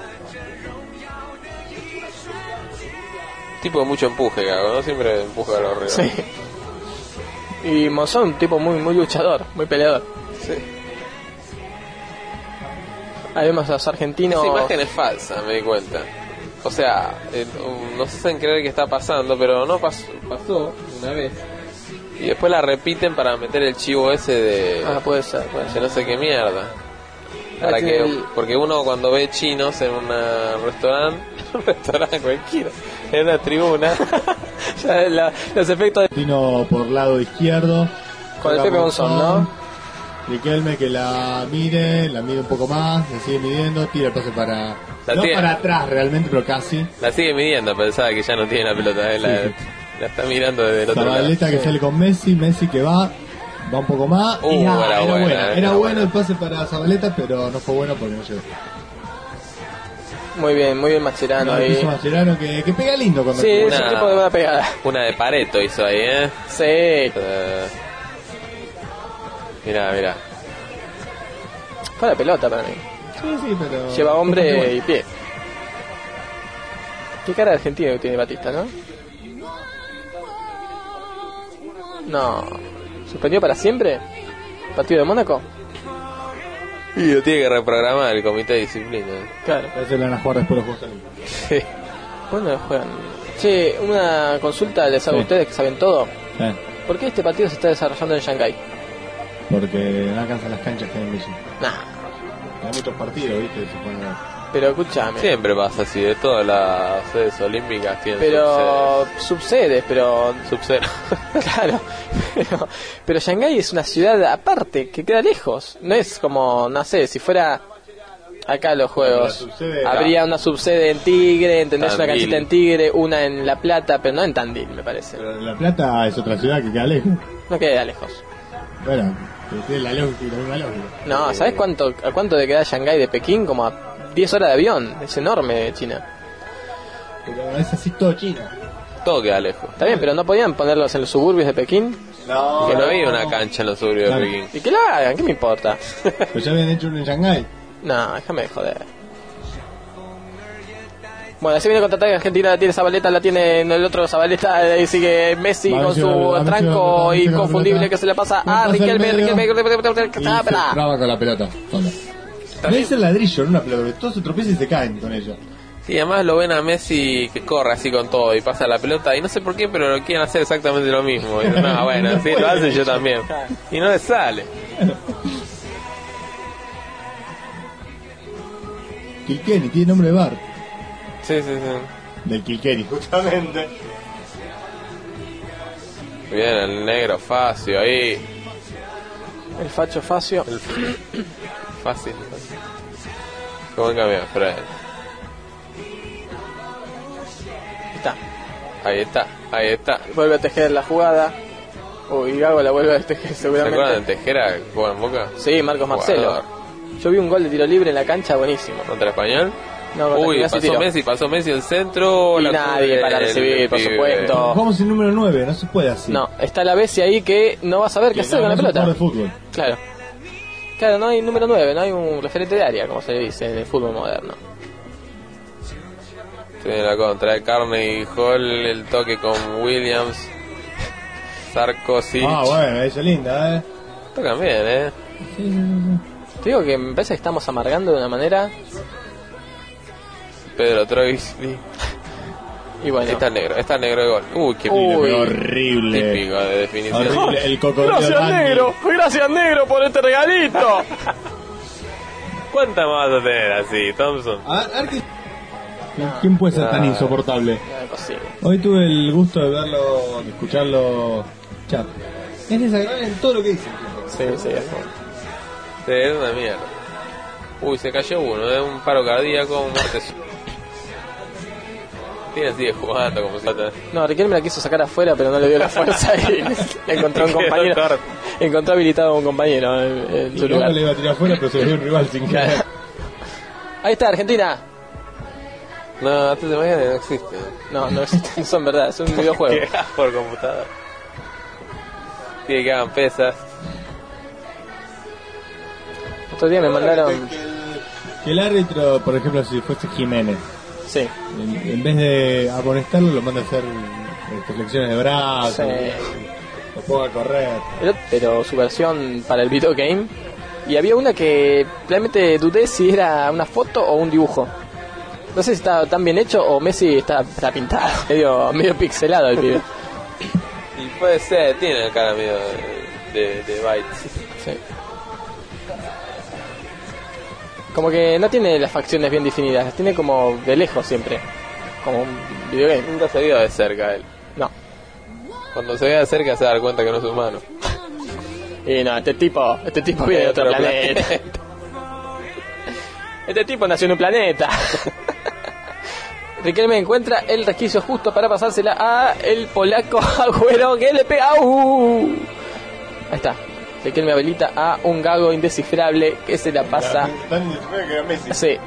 Tipo de mucho empuje, Gago, ¿no? Siempre empuja a los rivales. Sí. Y Monzón, un tipo muy muy luchador, muy peleador. Sí. Ahí vemos a los argentinos. Esa imagen es falsa, me di cuenta. O sea, eh, no se hacen creer que está pasando, pero no pasó, pasó una vez. Y después la repiten para meter el chivo ese de, Ah, puede ser, puede de ser. no sé qué mierda. Para Ah, que, el- porque uno cuando ve chinos en un restaurante, un restaurante cualquiera, en una tribuna, Ya la- los efectos de... Tino por lado izquierdo. Con el Juega Pepe Monzón, ¿no? Riquelme que la mide, la mide un poco más, le sigue midiendo, tira el pase para. La no tira. para atrás realmente, pero casi. la sigue midiendo, pensaba que ya no tiene la pelota, ¿eh? La- Sí, La está mirando desde el otro lado. Zabaleta que Sí. sale con Messi, Messi que va, va un poco más. Uh, y ah, era era, buena, buena, era era buena. bueno el pase para Zabaleta, pero no fue bueno porque no llegó. Muy bien, muy bien Mascherano No, ahí. hizo Mascherano que, que pega lindo cuando Sí, es Una- un tipo de buena pegada. Una de Pareto hizo ahí, ¿eh? Sí. Eh, Mirá, mirá. Fue la pelota para mí. Sí, sí, pero... Lleva hombre Bueno. y pie. Qué cara de argentino que tiene Batista, ¿no? No. ¿Suspendió para siempre? ¿Partido de Mónaco? Y lo tiene que reprogramar el comité de disciplina. Claro. A veces lo van a jugar después los Juegos Olímpicos. Sí. ¿Cuándo lo juegan? Che, una consulta les hago a Sí. ustedes que saben todo. Eh, ¿Por qué este partido se está desarrollando en Shanghái? porque no alcanzan las canchas que hay en Beijing. Nah. Hay muchos partidos, ¿viste? Se pueden ver. Pero escúchame. Siempre pasa así, de todas las sedes olímpicas tienen Pero subsedes, pero subsede. claro. Pero, pero Shanghái es una ciudad aparte que queda lejos. No es como, no sé, si fuera acá los juegos. La subsede- Habría una subsede en Tigre, ¿entendés? Una Tandil. canchita en Tigre, una en La Plata, pero no en Tandil, me parece. Pero La Plata es otra ciudad que queda lejos. No queda lejos. Bueno, que tiene la lógica y la misma lógica. No, ¿sabés cuánto, a cuánto de queda Shanghái de Pekín? Como a diez horas de avión. Es enorme China. Pero es así todo China. Todo queda lejos. Está bien, pero no podían ponerlos en los suburbios de Pekín. No, Que no había una cancha en los suburbios Claro. de Pekín. Y que lo hagan, ¿qué me importa? Pero ya habían hecho uno en Shanghái. No, déjame de joder. Bueno, así viene contraataque. Argentina la tiene Zabaleta, la tiene el otro Zabaleta. Ahí sigue Messi con Mauricio, su Mauricio, tranco Mauricio, inconfundible Mauricio, que se le pasa no a pasa el Riquelme. medio. Riquelme, Riquelme, Y se traba con la pelota. Sola. Le dice el ladrillo, no una pelota. Porque todos se tropiezan y se caen con ella. Sí, además lo ven a Messi que corre así con todo y pasa la pelota y no sé por qué, pero lo quieren hacer exactamente lo mismo. Y, no, bueno, No sí, puede. lo hacen yo también. Y no le sale. Kilkenny, tiene nombre de bar. Sí, sí, sí. Del Kilkenny, justamente. Bien, el negro Facio ahí. El facho Facio. El fácil. Qué buen cambio, Fred. Está. Ahí está, ahí está. Vuelve a tejer la jugada. Uy, Gago la vuelve a tejer ¿Se acuerdan de seguramente. Tejera que jugó en Boca? Sí, Marcos Marcelo. Jugador. Yo vi un gol de tiro libre en la cancha, buenísimo. ¿Contra Español? No, contra Uy, Gimnasia pasó tiró. Messi, pasó Messi el centro. Y la nadie cubre para el recibir, por pibe. supuesto. Jugamos sin número nueve, no se puede así. No, está la Bessi ahí que no va a saber qué Que hacer no, con la no es un pelota. jugador de fútbol. Claro. Claro, no hay número nueve, no hay un referente de área, como se le dice en el fútbol moderno. Tiene la contra de Carney Hall, el toque con Williams. Sarkozy. Ah, bueno, esa es linda, eh. Tocan bien, eh. Te digo que me parece que estamos amargando de una manera. Pedro Troisi. Y bueno, Está el negro, está el negro de gol. Uy, qué Uy. típico Horrible. de definición. Horrible. El cocodrilo. gracias Dandy. negro, gracias negro por este regalito. ¿Cuánta más vas a tener así, Thompson? A ver, a ver qué- ¿Quién puede ser tan Ah. insoportable? No es posible. Hoy tuve el gusto de verlo, de escucharlo. Chat. Es desagradable en todo lo que dice. Sí, sí, es Sí, es una mierda. Uy, se cayó uno, de un paro cardíaco, un muerte. Tiene sigue jugando como si... No, Riquelme la quiso sacar afuera, pero no le dio la fuerza y le encontró un compañero. Corto. Encontró habilitado a un compañero en, en Y su luego lugar. le iba a tirar afuera, pero se le dio un rival sin Claro. querer. Ahí está, Argentina. No, te imaginas que no existe. No, no existen, son verdad, es un videojuego. Que por computador. Tiene que hagan pesas. Otro día me mandaron. Que el, que el árbitro, por ejemplo, si fuese Jiménez, Sí, en, en vez de amonestarlo, lo manda a hacer este, flexiones de brazos, Sí. lo ponga a correr. pero, pero su versión para el video game. Y había una que realmente dudé si era una foto o un dibujo. No sé si está tan bien hecho o Messi está, está pintado, medio, medio pixelado el pibe. Y puede ser, tiene cara medio de, de, de bytes. Sí. Como que no tiene las facciones bien definidas, las tiene como de lejos siempre. Como un videogame. Nunca se vio de cerca él. No. Cuando se vea de cerca se da cuenta que no es humano. Y no, este tipo, este tipo viene de otro Otro planeta. planeta. Este tipo nació en un planeta. Este Riquelme encuentra el resquicio justo para pasársela a el polaco Agüero, que le pega. ¡Uh! Ahí está. Riquelme habilita a un Gago indescifrable que se la pasa. Sí.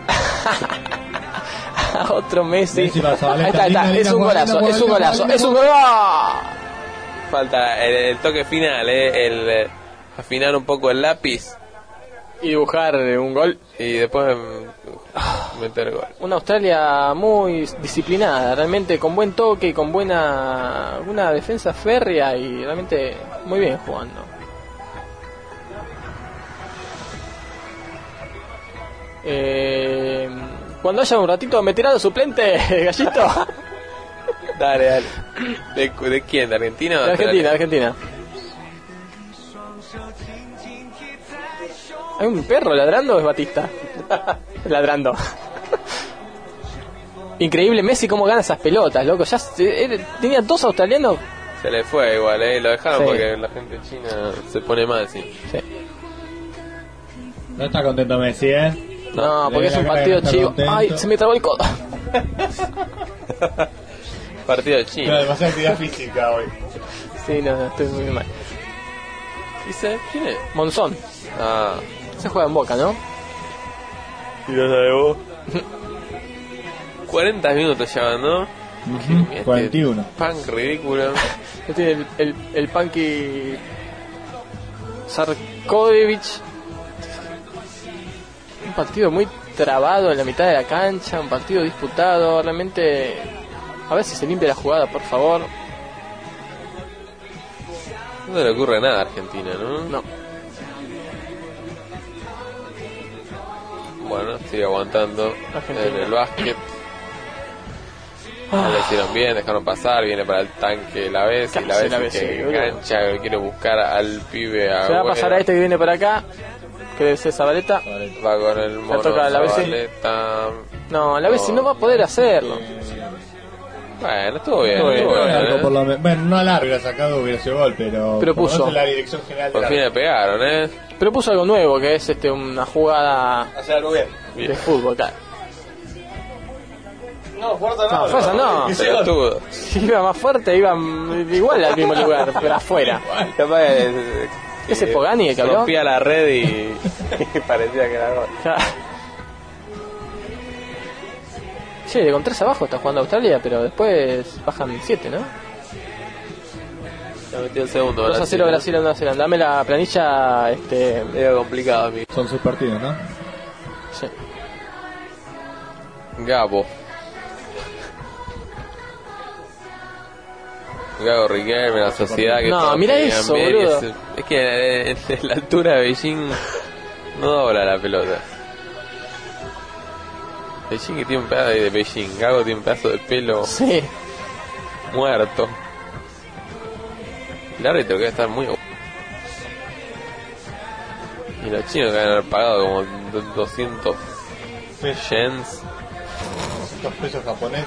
A otro Messi. Messi pasa, Ahí está, ahí está. linda, Es un linda, golazo, linda, es un linda, golazo, linda, es un linda. golazo. Falta el, el toque final, eh, el eh, afinar un poco el lápiz Y dibujar un gol. y después mm, meter gol. Una Australia muy disciplinada, realmente con buen toque y con buena una defensa férrea y realmente muy bien jugando. Eh, cuando haya un ratito me tirado suplente, Gallito. Dale, dale. ¿De, de quién? ¿De Argentina o De Argentina, de Argentina. ¿Hay un perro ladrando o es Batista? Ladrando. Increíble Messi cómo gana esas pelotas, loco. Ya se- él tenía dos australianos. Se le fue igual, eh. Lo dejaron Sí. porque la gente china se pone mal, sí. Sí. No está contento Messi, ¿eh? No, Le porque ve es un la cara partido que no está chivo. contento. Ay, se me trabó el codo. Partido chino. Claro, demasiada actividad física hoy. Sí, no, no, estoy muy mal. ¿Dice? ¿Quién es? Monzón. Ah, Se juega en Boca, ¿no? y lo de vos. cuarenta minutos llevan, ¿no? Ujú, Este cuarenta y uno. Punk ridículo. Este es el, el, el punky Sarkovich. Un partido muy trabado en la mitad de la cancha, un partido disputado, realmente. A ver si se limpia la jugada, por favor. No le ocurre nada a Argentina, ¿no? No. Bueno, sigue aguantando Argentina. en el básquet. Ah. No le hicieron bien, dejaron pasar, viene para el tanque la vez y la Casi vez la que Bessi, boludo. engancha, quiere buscar al pibe a Se va a pasar a este que viene por acá, que es Zabaleta. va con el mono toca a la Bessi. Zabaleta. No, la vez si no va a poder hacerlo. Bueno, estuvo bien, Estuvo bien, estuvo estuvo bien, Algo eh. por lo me- Bueno, no largo, hubiera sacado, hubiera sido gol, pero. Pero por lo puso. menos La dirección general de Por la fin le pegaron, eh. Pero puso algo nuevo, que es este una jugada hacer algo bien. de fútbol, claro. No, fuerza No, fuerza no. Que sea Pero gol. tuvo. Si iba más fuerte, iba mm, igual al mismo lugar, pero afuera. Capaz que- ¿Ese Pogani el que habló? rompía la red y, y parecía que era gol. Ya. Che, con tres abajo está jugando Australia, pero después bajan siete, ¿no? Se metió el segundo. dos a cero Brasil a Nueva Zelanda. Dame la planilla, este... Medio complicado, amigo. Son sus partidos, ¿no? Sí. Gabo. Gago Riquelme, la sociedad que No, todos mirá pegan eso, bien, boludo. Es, es que en, en la altura de Beijing no dobla la pelota. Beijing que tiene un pedazo de Beijing. Gago tiene un pedazo de pelo Sí. muerto. El árbitro que debe estar muy... Y los chinos que deben haber pagado como doscientos yens. Los pesos japoneses.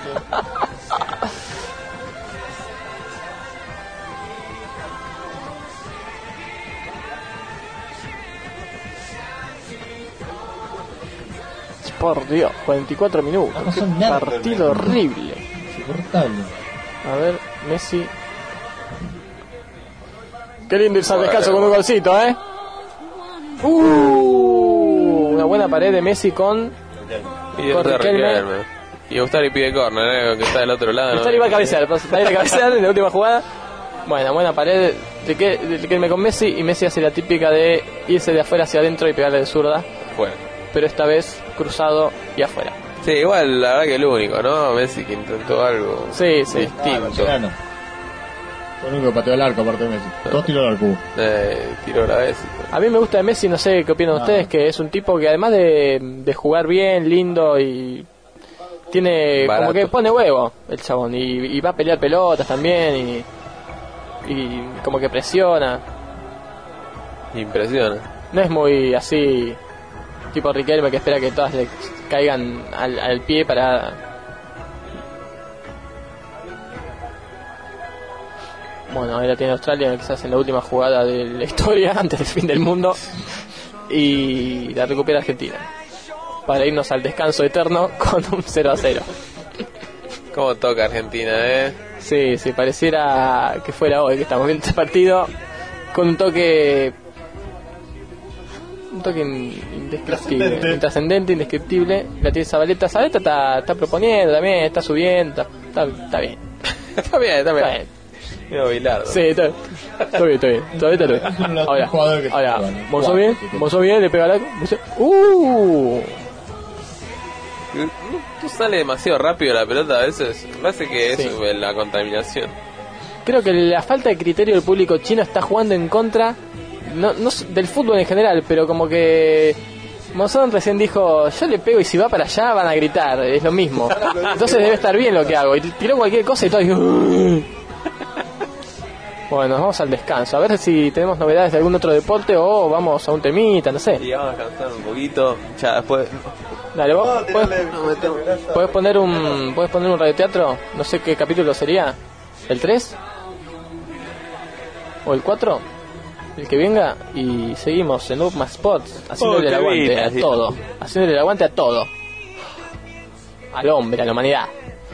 Por Dios, cuarenta y cuatro minutos. No Qué son nada, partido horrible. Insoportable. A ver, Messi. Qué lindo irse al Bueno. descanso con un golcito, ¿eh? Uh, una buena pared de Messi con... Y Con de Riquelme. Riquelme. Y Gustavo pide córner, eh, que está del otro lado. Está ¿no? iba a cabecear, va a ir a cabecear en la última jugada. Bueno, buena pared de que- de Riquelme con Messi, y Messi hace la típica de irse de afuera hacia adentro y pegarle de zurda, Bueno. pero esta vez cruzado y afuera. Sí, igual la verdad que el único, ¿no? Messi que intentó algo Sí, sí. distinto. Mascherano. Fue el único que pateó el arco, aparte de Messi. Dos tiros al arco. hubo. Eh, tiró la vez. A mí me gusta de Messi, no sé qué opinan Ah. ustedes, que es un tipo que además de, de jugar bien, lindo y tiene Barato. como que pone huevo el chabón y, y va a pelear pelotas también y, y como que presiona. Impresiona. No es muy así tipo Riquelme que espera que todas le caigan al, al pie para... Bueno, ahí la tiene Australia, quizás en la última jugada de la historia, antes del fin del mundo. Y la recupera Argentina. Para irnos al descanso eterno con un cero a cero. ¿Cómo toca Argentina, eh? Sí, sí, pareciera que fuera hoy que estamos viendo este partido con un toque un toque indescriptible, intrascendente, indescriptible. La tiene Zabaleta. Zabaleta está, está proponiendo también, está subiendo, está, está, está bien. Está bien, está bien. Está bien. Mira, Bilardo. Sí, está, está bien, está bien. Zabaleta está bien. Ahora, ahora, Monzó bien, Monzó bien, le pega la... ¡Uh! Tú sale demasiado rápido la pelota a veces. Me parece que Sí. es la contaminación. Creo que la falta de criterio del público chino está jugando en contra no, no del fútbol en general, pero como que Monzón recién dijo, yo le pego y si va para allá van a gritar, es lo mismo. Entonces debe estar bien lo que hago. Y tiró cualquier cosa y todo. Y... Bueno, nos vamos al descanso. A ver si tenemos novedades de algún otro deporte o vamos a un temita, no sé. Y vamos a cantar un poquito. Ya después. Dale, vos ¿puedes, ¿puedes poner un ¿puedes poner un radioteatro? No sé qué capítulo sería. ¿El tres? ¿O el cuatro? El que venga y seguimos en Upma Sports haciéndole Oh, el aguante viste, a sí. todo. Haciéndole el aguante a todo. Al hombre, a la humanidad.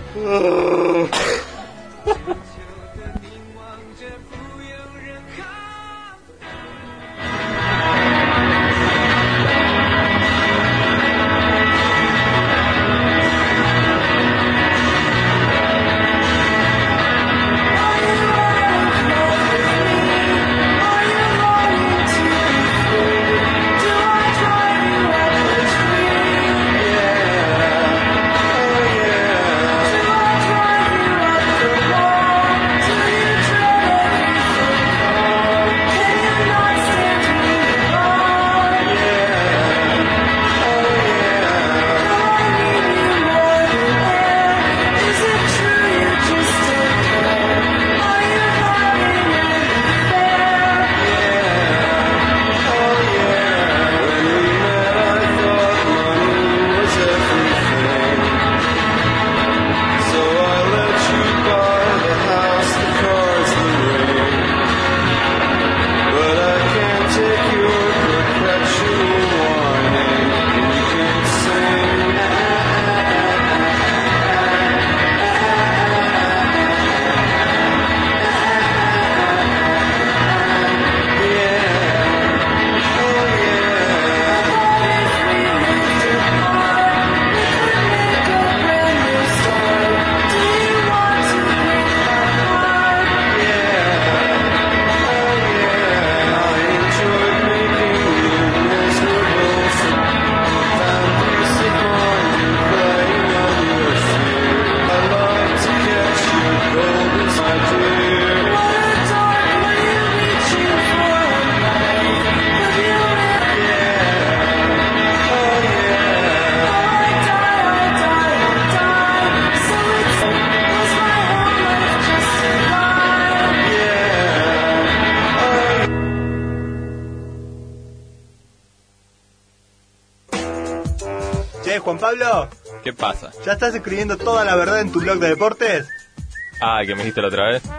Che, Juan Pablo, ¿Qué pasa? ¿ya estás escribiendo toda la verdad en tu blog de deportes? Ah, ¿que me dijiste la otra vez?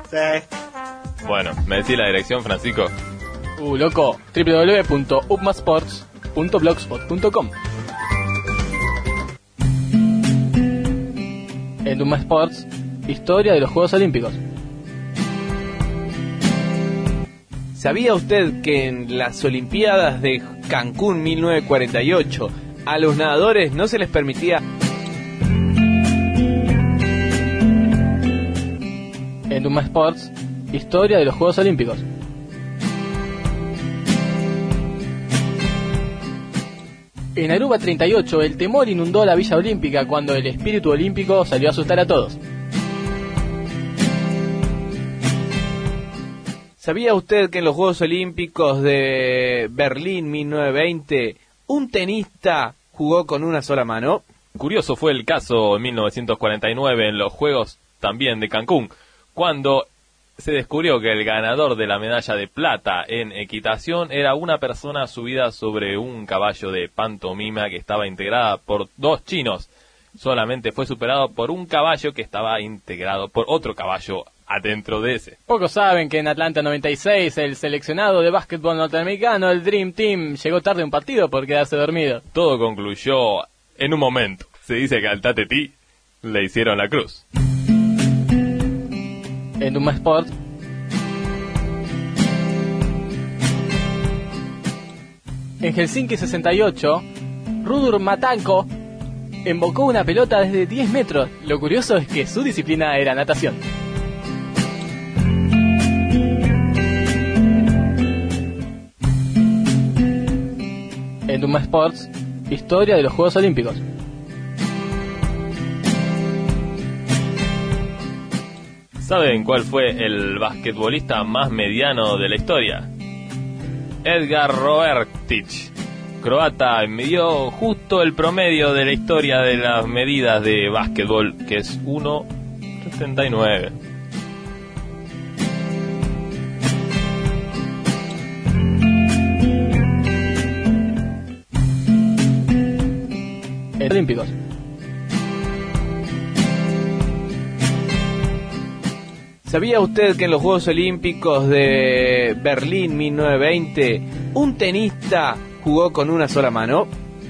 Sí. Bueno, ¿me decís la dirección, Francisco? Uh, loco, doble u doble u doble u punto upmasports punto blogspot punto com. En Upma Sports, historia de los Juegos Olímpicos. ¿Sabía usted que en las Olimpiadas de Cancún mil novecientos cuarenta y ocho a los nadadores no se les permitía... En Upma Sports, historia de los Juegos Olímpicos. En Aruba treinta y ocho, el temor inundó la Villa Olímpica cuando el espíritu olímpico salió a asustar a todos. ¿Sabía usted que en los Juegos Olímpicos de Berlín mil novecientos veinte un tenista jugó con una sola mano? Curioso fue el caso en mil novecientos cuarenta y nueve en los Juegos también de Cancún, cuando se descubrió que el ganador de la medalla de plata en equitación era una persona subida sobre un caballo de pantomima que estaba integrada por dos chinos. Solamente fue superado por un caballo que estaba integrado por otro caballo adentro de ese. Pocos saben que en Atlanta noventa y seis el seleccionado de básquetbol norteamericano, el Dream Team, llegó tarde a un partido por quedarse dormido. Todo concluyó en un momento. Se dice que al Tate T le hicieron la cruz. En Duma Sport, en Helsinki sesenta y ocho, Rudur Matanko embocó una pelota desde diez metros. Lo curioso es que su disciplina era natación. En Duma Sports, historia de los Juegos Olímpicos. ¿Saben cuál fue el basquetbolista más mediano de la historia? Edgar Robertic, croata, midió justo el promedio de la historia de las medidas de básquetbol, que es uno setenta y nueve. Olímpicos. ¿Sabía usted que en los Juegos Olímpicos de Berlín mil novecientos veinte un tenista jugó con una sola mano?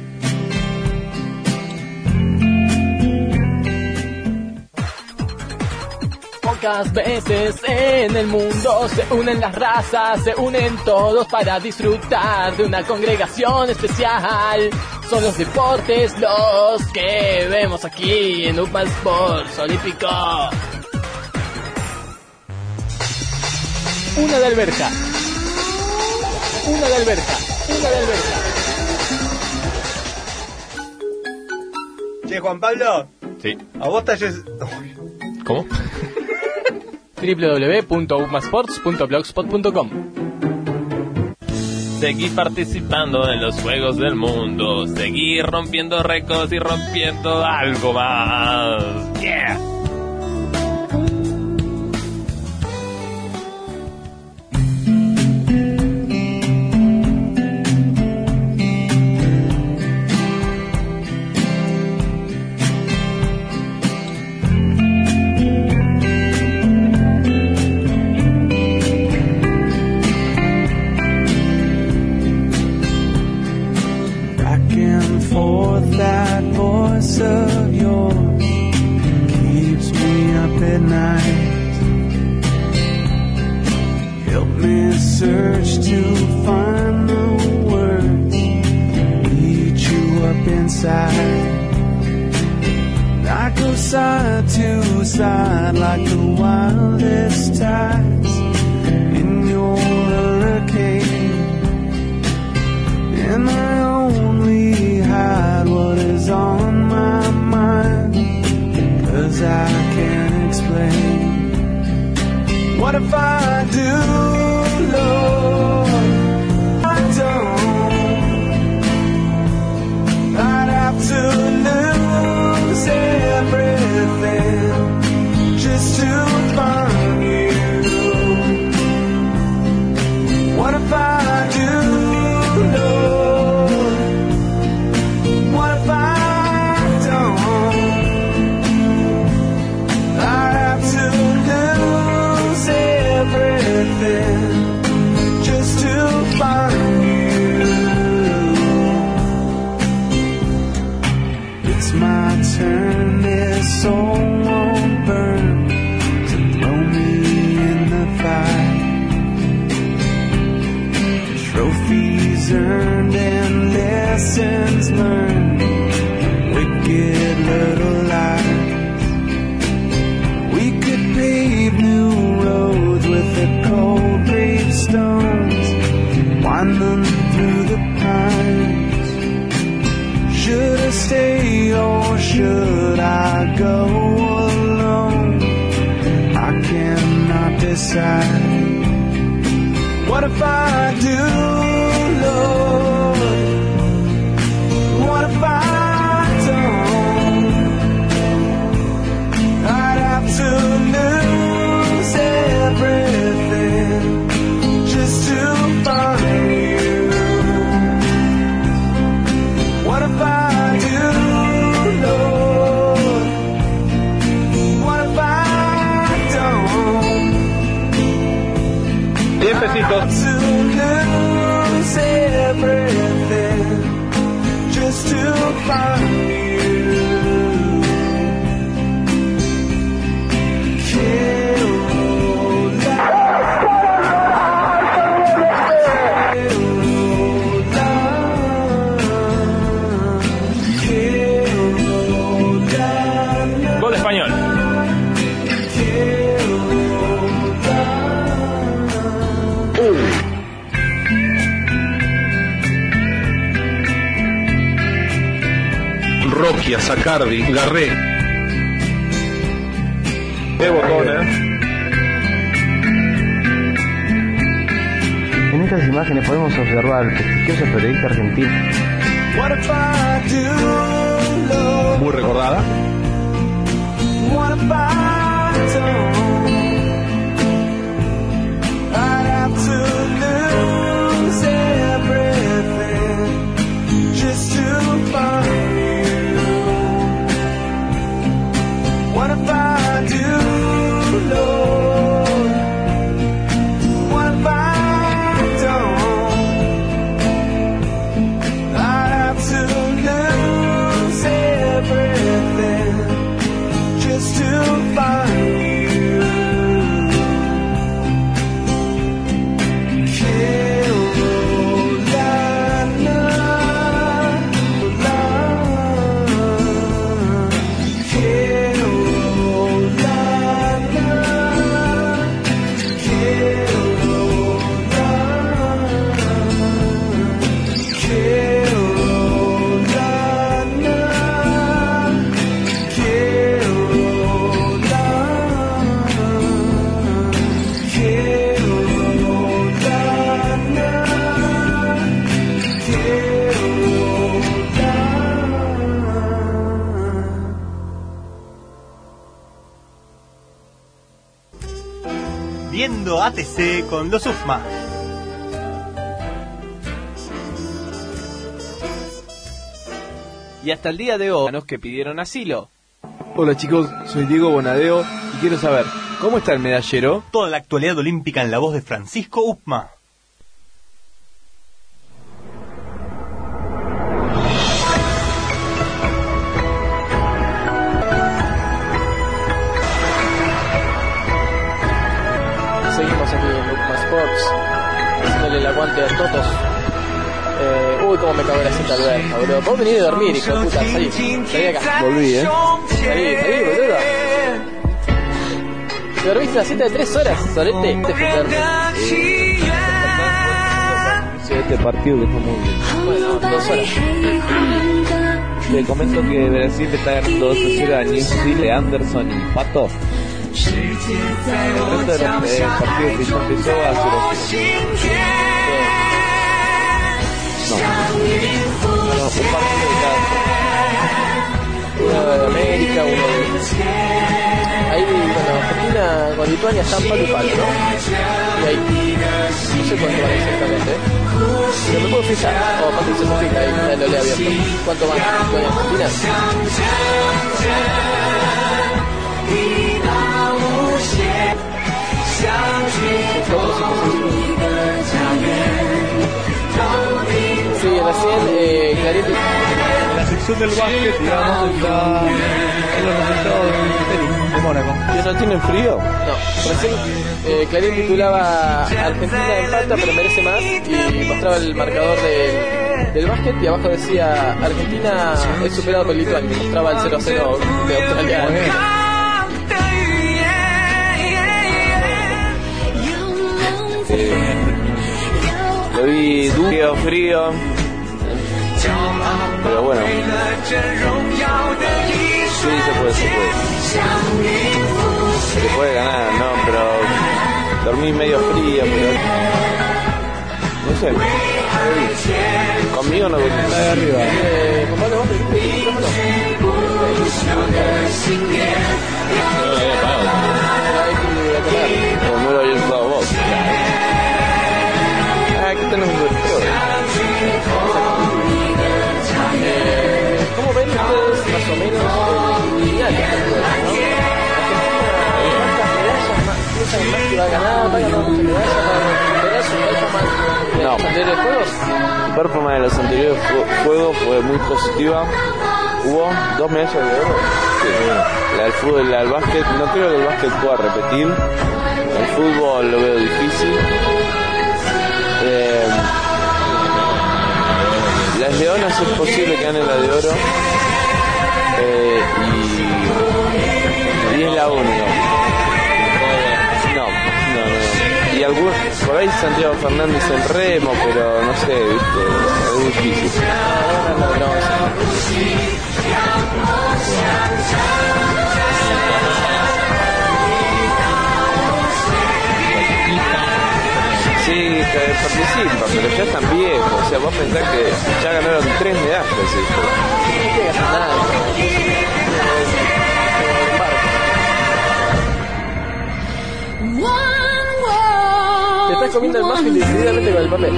Pocas veces en el mundo se unen las razas, se unen todos para disfrutar de una congregación especial. Son los deportes los que vemos aquí en Duma Sports Olímpico. Una de alberca. Una de alberca. Una de alberca. Che, Juan Pablo. Sí. A vos talles... ¿Cómo? doble u doble u doble u punto umasports punto blogspot punto com. Seguí participando en los Juegos del Mundo. Seguí rompiendo récords y rompiendo algo más. Yeah. Of yours keeps me up at night. Help me search to find the words, eat you up inside. I go side to side like the wildest tides in your hurricane, and I only hide what is on my mind, 'cause I can't explain. What if I do, Lord? I don't. I'd have to lose everything just to find you. What if I do, Lord? What if I don't? I have to lose everything just to find you. It's my turn, this soul won't burn to throw me in the fire. Trophies earned and lessons learned, wicked little lies. We could pave new roads with the cold gravestones, wind them through the pines. Should I stay or should I go alone? I cannot decide. What if I do, Lord? What if I don't? I'd have to lose everything just to find you. What if I do, Lord? What if I don't? Diez pesitos. To lose everything just to find you. Kill Loquia, Sacardi, Garré. Qué botones. En estas imágenes podemos observar al prestigioso periodista argentino. Muy recordada. Viendo A T C con los U F M A. Y hasta el día de hoy, los que pidieron asilo. Hola chicos, soy Diego Bonadeo y quiero saber, ¿cómo está el medallero? Toda la actualidad olímpica en la voz de Francisco U F M A. Seguimos aquí en U F M A Sports, haciéndole el aguante a todos. Eh, uy, cómo me cago en la cinta alberca, boludo. Vos venís de dormir, hijo de puta, salí, salí acá. Volví, eh. Salí, salí, boludo. Te dormiste la cinta de tres horas, solete. Te fuiste. Sí, este partido que fue muy bien. Bueno, dos horas. Te comento que Brasil le está ganando dos a cero a New Zealand, Anderson y Pato. El resto de los eh, partidos que ya empezó a cero cero. No, no, un partido de cada. Uno de América, uno de... Ahí, bueno, Argentina con Lituania están palo y palo, ¿no? Y ahí, no sé cuánto vale exactamente, ¿eh? Pero me puedo fijar, o cuánto se me fija ahí, ahí lo leo abierto. ¿Cuánto van Lituania y Argentina? Sí, recién eh, Clarín. La sección del básquet, digamos, está en los resultados del tenis de Mónaco. ¿Que no tienen frío? No, recién eh, Clarín titulaba Argentina empata pero merece más y mostraba el marcador del, del básquet y abajo decía Argentina es superado por Lituania y mostraba el cero a cero de Australia. Eh, lo vi duro, frío, pero bueno, sí, se puede, se puede. Se puede ganar, no, pero dormí medio frío, pero no sé. Conmigo no me gusta. Ahí arriba. Eh, compadre, vos pediste el micrófono. No lo había pagado. No lo había usado vos. Ah, aquí tenemos un doctor. Eh, ¿Cómo ven ustedes más o menos el mundial de este juego, no? Argentina, ¿cuántas medallas más piensan más que va a ganar? ¿Va a ganar muchas medallas? ¿Va a recuperar su performance de los anteriores juegos? La performance de los anteriores ju- juegos fue muy positiva. Hubo dos medallas de oro. Sí. La del fútbol, la del básquet, no creo que el básquet pueda repetir. El fútbol lo veo difícil. Eh, las leonas es posible que ganen la de oro. Eh, y, y es la única. No, no, no. Y algún, por ahí Santiago Fernández en remo, pero no sé, viste, es muy difícil. No, no, no, no. sí, pero ya están viejos. O sea, vos pensás que ya ganaron tres medallas estos. No tiene que hacer nada. Te estás comiendo el muffin decididamente con el papel.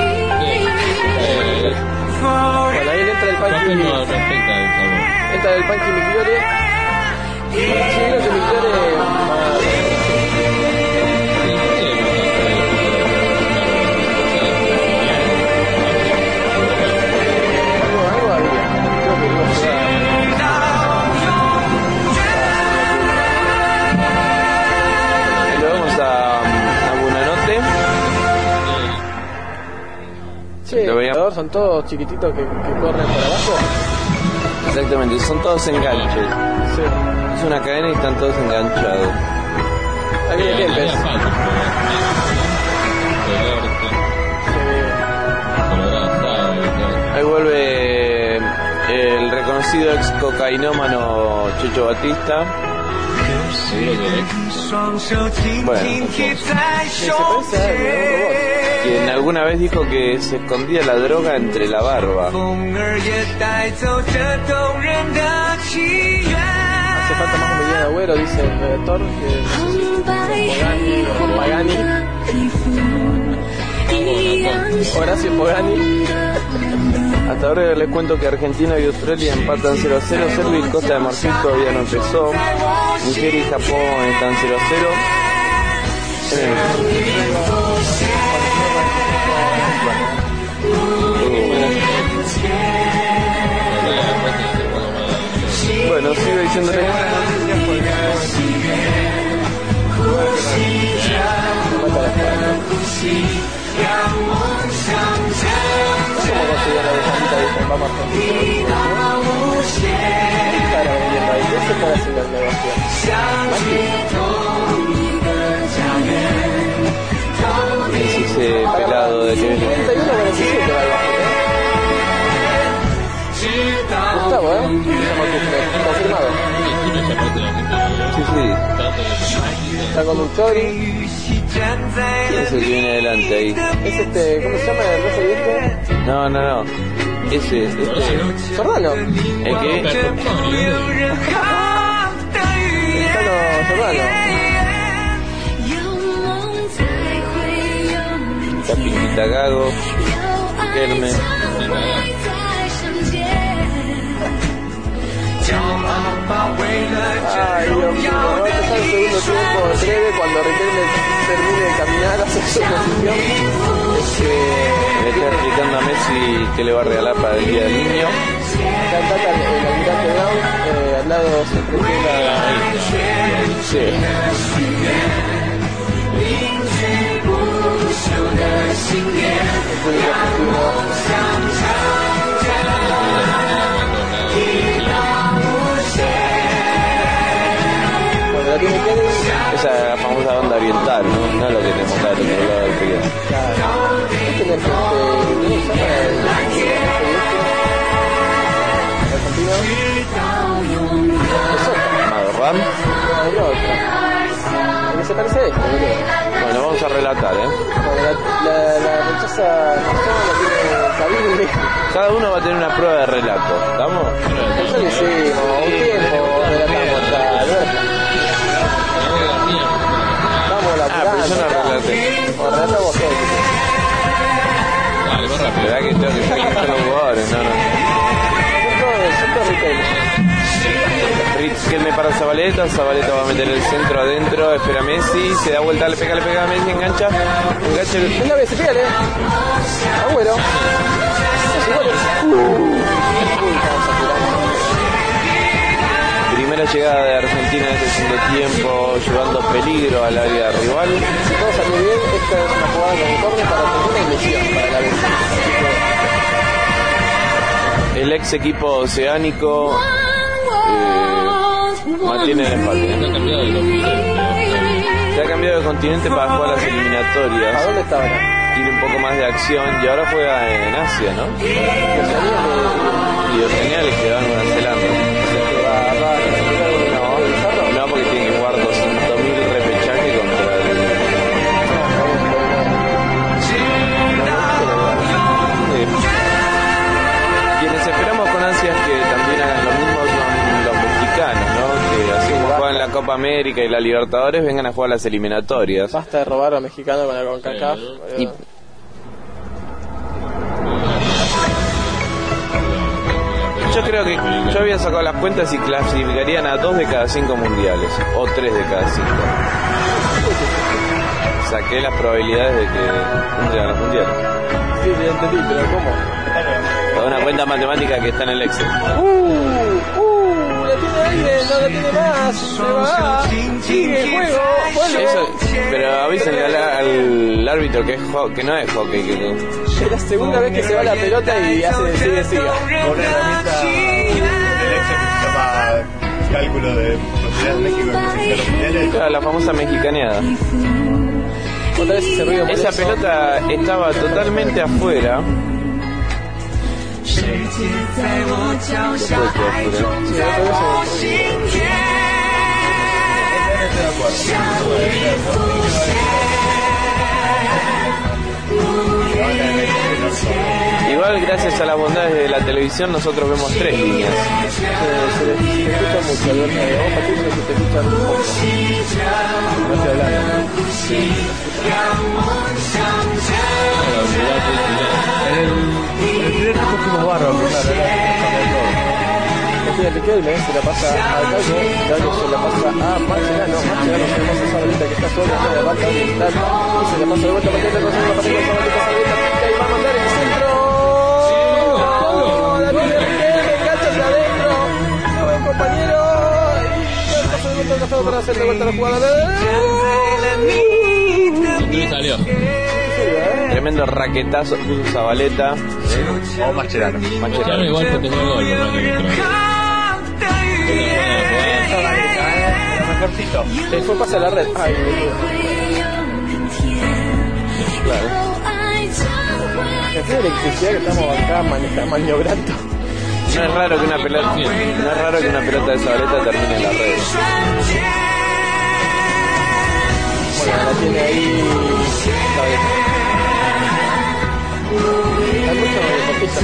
Bueno, ahí le entra el Punky. Entra el Punky Migliore. Sí, creo que Migliore más. Algo, algo había. Creo que no sé. Luego vamos a, a Buonanotte. Sí, los veíamos. Son todos chiquititos que, que corren por abajo. Exactamente, son todos enganches. Sí. Es una cadena y están todos enganchados. Ahí viene Kempes. Ahí vuelve el reconocido ex cocainómano Checho Batista. Bueno, quien alguna vez dijo que se escondía la droga entre la barba. Hace falta más un Mediano Agüero, dice el redactor, que no sé si Pogani o Pagani. Horacio Pogani. Hasta ahora les cuento que Argentina y Australia empatan cero a cero, Serbia y Costa de Marfil todavía no empezó, Nigeria y Japón están cero a cero. Bueno, sigo diciéndole. ¿Cómo consiguió la dejadita? Dicen, vamos a estar vendiendo ahí. ¿Qué se está haciendo el negocio? Es ese pelado de que viene. treinta y uno cuarenta y siete va al bajo. Gustavo, ¿eh? Confirmado. Sí, sí. Está con un chori. ¿Quién es el que viene adelante ahí? Es este, ¿cómo se llama? ¿El rojo diente? No, no, no. Ese, este. Sordano. ¿El qué? Gitano Sordano. Capinquita Gago. Kerme. Ay, Dios mío, va a empezar el segundo tiempo breve cuando Riquelme termine de caminar hacia su posición. Este, le está explicando a Messi que le va a regalar para el Día del Niño. Acá está el, el almirante Brown, eh, al lado se presenta. Sí. Bueno, la tiene Kennedy. Esa es la famosa banda oriental, ¿no? No es lo que te mostraba en el lado del río. Claro. Este es el este, ¿cómo se llama? El argentino. Madorram. No, el otro. ¿A qué se parece a este, boludo? Bueno, vamos a relatar, ¿eh? Bueno, la, la, la rechaza Marzón, la tiene Cabilde. Cada uno va a tener una prueba de relato, ¿estamos? Eso lo hicimos, un tiempo relatamos acá, ¿no? Vamos, la Ah, pero yo no relaté. O relatamos todo. Dale, más rápido. ¿Verdad que tengo que sacar los jugadores? No, no. Son todos Riquelme. Riquelme para Zabaleta, Zabaleta va a meter el centro adentro, espera Messi, se da vuelta, le pega, le pega a Messi, engancha, engancha el... Venga, Messi, pégale. Agüero. Primera llegada de Argentina en este segundo tiempo, llevando peligro al área rival. Si todo salió bien, esta es una jugada con córner para Argentina y lesión para la vez. El ex equipo oceánico eh, mantiene el empate. Se ha cambiado de continente. Se ha cambiado de continente para jugar las eliminatorias. ¿A dónde está ahora? Tiene un poco más de acción y ahora juega en Asia, ¿no? Y Oceanía le quedó en Nueva Zelanda. No, no, porque tiene que jugar doscientos mil repechaje contra el... Copa América y la Libertadores vengan a jugar las eliminatorias. Basta de robar a mexicano con la CONCACAF. Y yo creo que yo había sacado las cuentas y clasificarían a dos de cada cinco mundiales o tres de cada cinco. Saqué las probabilidades de que entren a los mundiales. Sí, ya entendí, pero ¿cómo? Con una cuenta matemática que está en el Excel. Uh, uh, la tiene aire, no la tiene más, se va, sigue el juego, vuelve. Eso, pero avísenle al, al árbitro que es ho- que no es hockey, que, que es la segunda vez que se va la pelota y hace sigue, siga. Con una herramienta del Excel que se llama cálculo de posibilidades de México en los mundiales. Claro, la famosa mexicaneada. Otra vez ese ruido Esa molesto. pelota estaba totalmente afuera. Igual gracias a las bondades de la televisión nosotros vemos tres líneas. Se, se, se escucha mucho, Alberto. Vos, Patricio, se te escucha un poco. No estoy hablando. En el, en el primer tiempo fuimos bárbaros, claro, No tiene que quedar, se la pasa a Calle, Calle se la pasa a Marcelano, Marcelano se la pasa a Sabaleta que está sola, no le va a caer y se la pasa de vuelta a Paquete, con la Paquete, Sabaleta, Sabaleta, que ahí va a mandar en el centro. La tiene Riquelme, cacha hacia adentro, no buen compañero, y el paso de vuelta al costado para hacer de vuelta la jugada. ¿Dónde salió? Tremendo raquetazo puso Zabaleta. O Mascherano. Mascherano igual fue tener gol, ¿verdad? Que entró. Mejorcito. Se fue pase a la red. Ay, Claro. me fue electricidad que estamos acá manejando, maniobrando. No es raro que una pelota, no es raro que una pelota de Zabaleta termine en la red. Bueno, la tiene ahí. Hay muchos deportistas.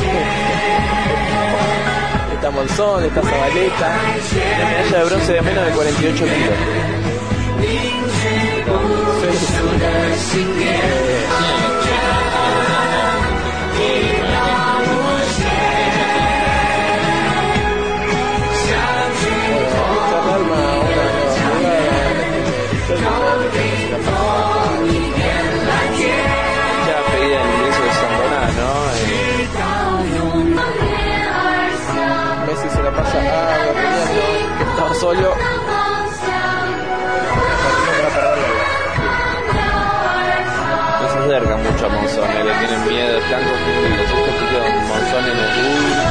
Está Monzón, está Zabaleta. Una medalla de bronce de menos de cuarenta y ocho kilos. Ya pedida el ingreso de Sandoná, ¿no? Eh, Messi se la pasa a Guardiano, que estaba solo. no se acerca mucho a Monzón, eh, le tienen miedo, están confundidos. Estos chicos Monzón en el bus.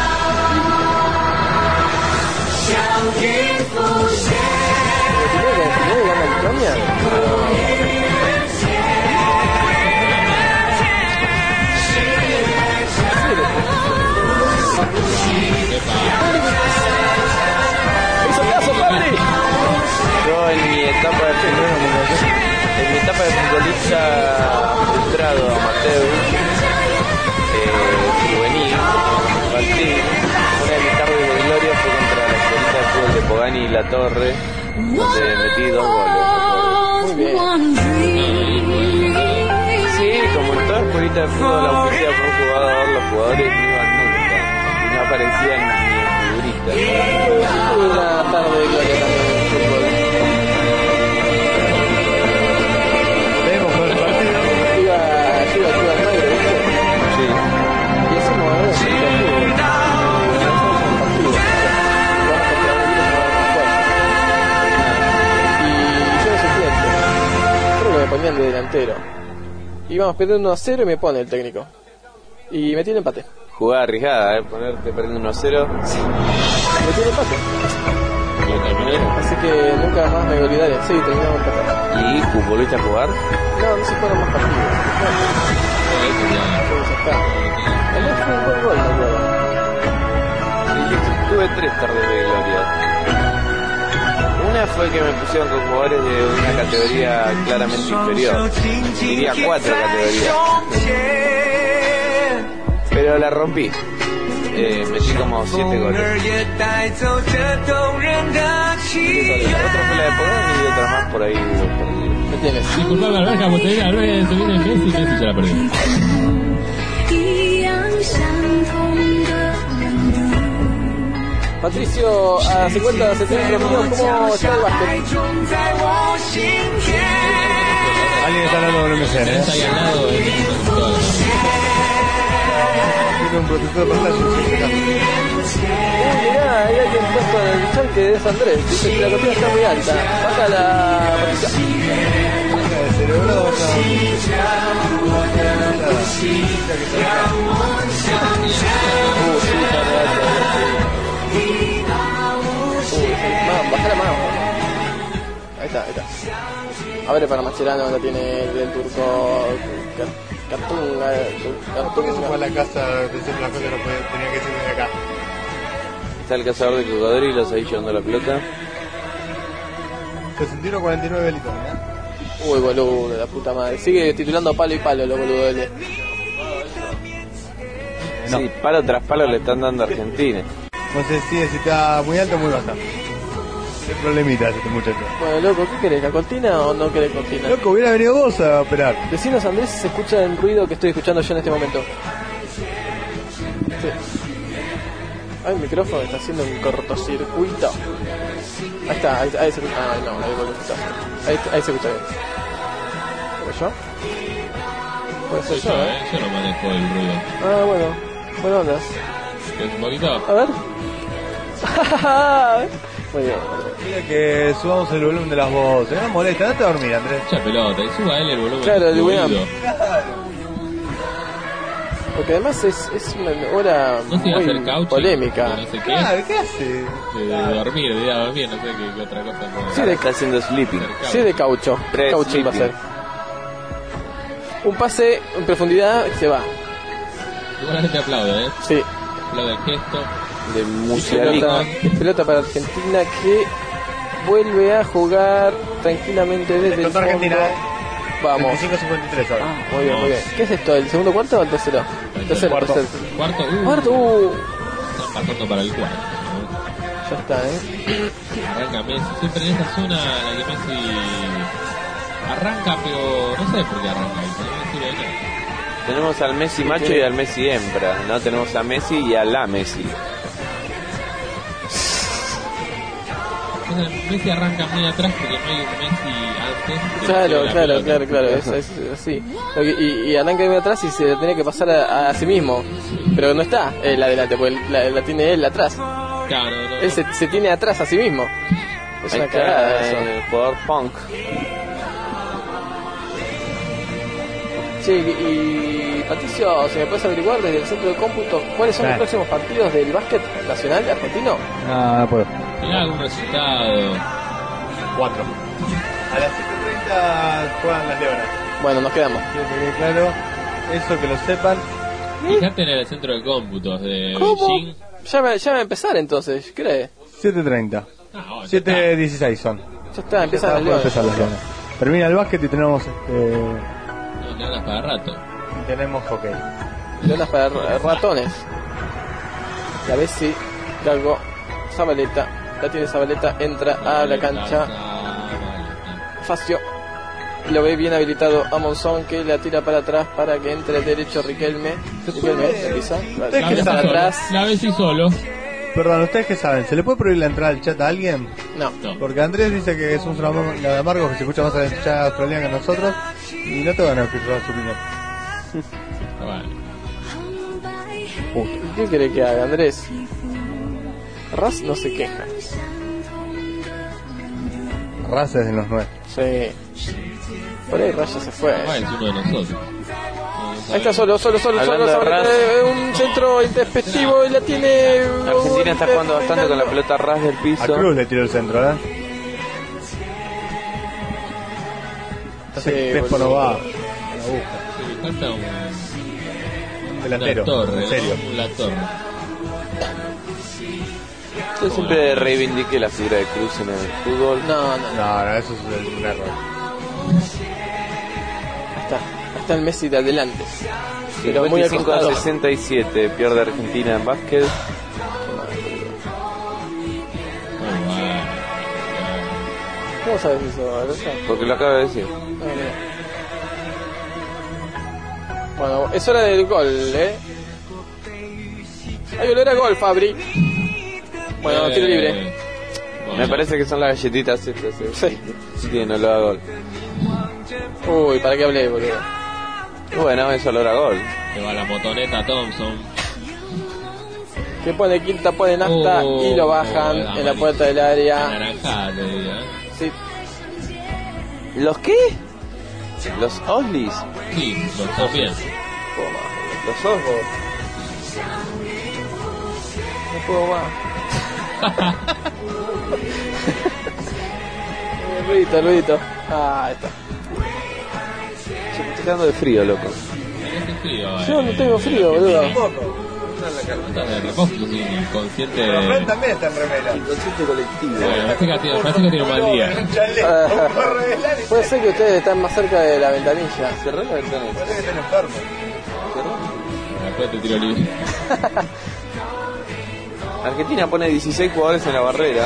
Yo en mi etapa de en mi etapa de futbolista frustrado, amateur, eh, juvenil, infantil, una de mis tardes de gloria fue contra la escuelita de fútbol de Pogani y La Torre, donde metí dos goles. Muy bien. Sí, como en toda escuelita de fútbol auspiciada por un jugador, los jugadores no iban nunca y no aparecían ni en figuritas. Tuve una tarde de gloria también en el fútbol. Vemos con el partido. Iba, yo iba, yo iba al Magre, ¿viste? Sí. Y hacemos algo de fútbol. Y yo era suplente. Creo que me ponían de delantero. Íbamos perdiendo uno a cero y me pone el técnico. Y metí el empate. Jugada arriesgada, ¿eh? Ponerte perdiendo uno a cero. Metí el empate. Así que nunca más me olvidaré. Sí, terminamos empatando. ¿Y volviste a jugar? No, no se fueron más partidos. Ya está. El otro fue un buen gol, me acuerdo. Sí, yo tuve tres tardes de gloria. Una fue que me pusieron con jugadores de una categoría claramente inferior. Diría cuatro categorías. Pero la rompí. eh, metí como siete goles. Otra fue la de Pogba y otra más por ahí hubo perdido. ¿Qué tienes? Disculpame, Alberca, porque te Alberca se viene Messi, Messi ya la perdió. Patricio, a cincuenta centímetros míos, ¿cómo está el básquet? Alguien está hablando de un M C N, ¿eh? Está ahí al lado de Tiene un protector de pantalla. Eh, mirá, hay alguien puesto en el chat que es Andrés. Dice que la cortina está muy alta. Baja la Patricia. Uh, sí, está muy alta. Uh, bájala más. Ahí está, ahí está. Abre para Mascherano, la tiene el, el turco. Cartunga. ¿Por qué se fue a la casa de decir las cosas que no podía, tenía que decir de acá? Está el cazador de cocodrilos ahí llevando la pelota. sesenta y uno cuarenta y nueve delitos, ¿eh? Uy, boludo, la puta madre. Sigue titulando palo y palo los boludos de No. Sí, palo tras palo le están dando a Argentina. No sé si está muy alto o muy baja. ¿Qué problemita este muchacho? Bueno, loco, ¿qué querés? ¿La cortina o no querés cortina? Loco, hubiera venido vos a operar. Decinos, Andrés, si se escucha el ruido que estoy escuchando yo en este momento. Sí. Ay, el micrófono está haciendo un cortocircuito. Ahí está, ahí, ahí se escucha. Ah, no, ahí, ahí, ahí se escucha bien. ¿Pero yo? Puede ser yo, ¿eh? Yo no manejo el ruido. Ah, bueno. Buena onda. ¿Es un poquito? A ver. Muy bien. Mira que subamos el volumen de las voces. No molesta, no te dormir, Andrés. Mucha pelota, y suba él el volumen. Claro, el oído. William. Porque además es, es una hora No te iba a muy hacer caucho, polémica. No sé qué. Claro, ¿qué hace? De, de dormir, de ir a dormir, no sé qué, qué otra cosa. puede Sí, hacer. de, Está haciendo sleeping. sí, de caucho. Tres Caucho va a ser. sleeping. Un pase en profundidad se va. Igual la gente aplaude, ¿eh? Sí. Aplaude el gesto. De Musialico. Pelota, pelota para Argentina que vuelve a jugar tranquilamente desde el Contra fondo. Argentina, ¿eh? Vamos. veinticinco cincuenta y tres ahora. Ah, muy bien, muy bien. ¿Qué es esto? ¿El segundo cuarto o el tercero? El tercero, Cuarto. tercero. Cuarto, uh, Cuarto, uh. están pasando para el cuarto. Ya está, ¿eh? Arranca Messi, siempre en esa zona en la que Messi arranca, pero no sé por qué arranca ahí, pero no sirve de nada. Tenemos al Messi macho y al Messi hembra. No tenemos a Messi y a la Messi. Entonces, Messi arranca muy atrás porque no hay un Messi antes. que Claro, tire la claro, pelota. claro, claro, es, es así. Lo que- Y, y arranca de atrás y se la tiene que pasar a, a sí mismo. Pero no está él adelante, porque la, la tiene él atrás. Claro, no, no. Él se, se tiene atrás a sí mismo. Es Ahí una está cagada eso. el jugador punk. Sí, y Patricio, si me puedes averiguar desde el centro de cómputo, ¿cuáles son los Claro. próximos partidos del básquet nacional argentino? No, no puedo. Mirá algún resultado. cuatro. A las siete treinta juegan las Leonas. Bueno, nos quedamos. Quiero que quede claro. Eso que lo sepan. Fíjate en el centro de cómputos de ¿Cómo? Beijing. Ya va, ya va a empezar entonces, ¿crees? siete treinta. Ah, bueno, ya siete dieciséis son. Ya está, empiezan Ya las está, puede leonas. empezar las Leonas. Termina el básquet y tenemos este, está. No, leonas para rato. y tenemos hockey. Leonas para ra- ratones. Y a ver si Gago, Zabaleta, la tiene Zabaleta, entra a la cancha. Facio lo ve bien habilitado a Monzón, que la tira para atrás para que entre derecho Riquelme. Riquelme, empieza. Ustedes La que ves saben. solo. atrás. La ves y solo. Perdón, ¿ustedes qué saben? ¿Se le puede prohibir la entrada al chat a alguien? No. No. Porque Andrés dice que es un fenómeno de amargo que se escucha más en el chat australiano que nosotros y no te van a escuchar su opinión. Vale. ¿Qué quiere que haga, Andrés? Raz no se queja. Razas en los nuestros. Sí. Por ahí Raz ya se fue. Ah, es uno de nosotros. Ahí está solo, solo, solo, solo. Hablando de Zabaleta, Raz. eh, un centro intempestivo y la tiene. Argentina está jugando bastante con la pelota ras del A piso. Cruz le tiró el centro, ¿eh? Sí, Crespo no boludo. va. La busca. Sí, falta un, Delantero, una torre, en serio. ¿no? La torre. Yo siempre reivindiqué la figura de Cruz en el fútbol. No, no, No, no, eso es un error. Ahí está. Ahí está el Messi de adelante. pero muy cincuenta y cinco a acostado. sesenta y siete pierde Argentina en básquet. ¿Cómo sabes eso, Alonso? Porque lo acaba de decir. Ah, mira. Bueno, es hora del gol, ¿eh? Hay olor a gol, Fabri. Bueno, tiro libre. Me parece que son las galletitas estas. ¿eh? Sí. Sí, no lo da gol. Uy, ¿para qué hablé, boludo? Bueno, es olor a gol. Se va la motoneta Thompson. Que pone quinta, pone nafta Oh, y lo bajan oh, en la puerta del área. Anaranjada, te diría. ¿eh? Sí. ¿Los qué? ¿Los Oslis? Sí, los también. ¿Los Osbos? No puedo más. Ruidito, ruidito. Ah, ahí está. Se me está quedando de frío, loco. Tenés frío, eh. Yo no tengo frío, boludo. Estás de reposo, sí, inconsciente. Pero Fred también está en remera. Inconsciente colectivo. Bueno, parece que tiene, parece que tiene un mal día. Un chaleco, un gorro de lana y- Puede ser que ustedes están más cerca de la ventanilla. Cerrá la ventana. Parece que están enfermos. Después te tiro libre. Argentina pone dieciséis jugadores en la barrera.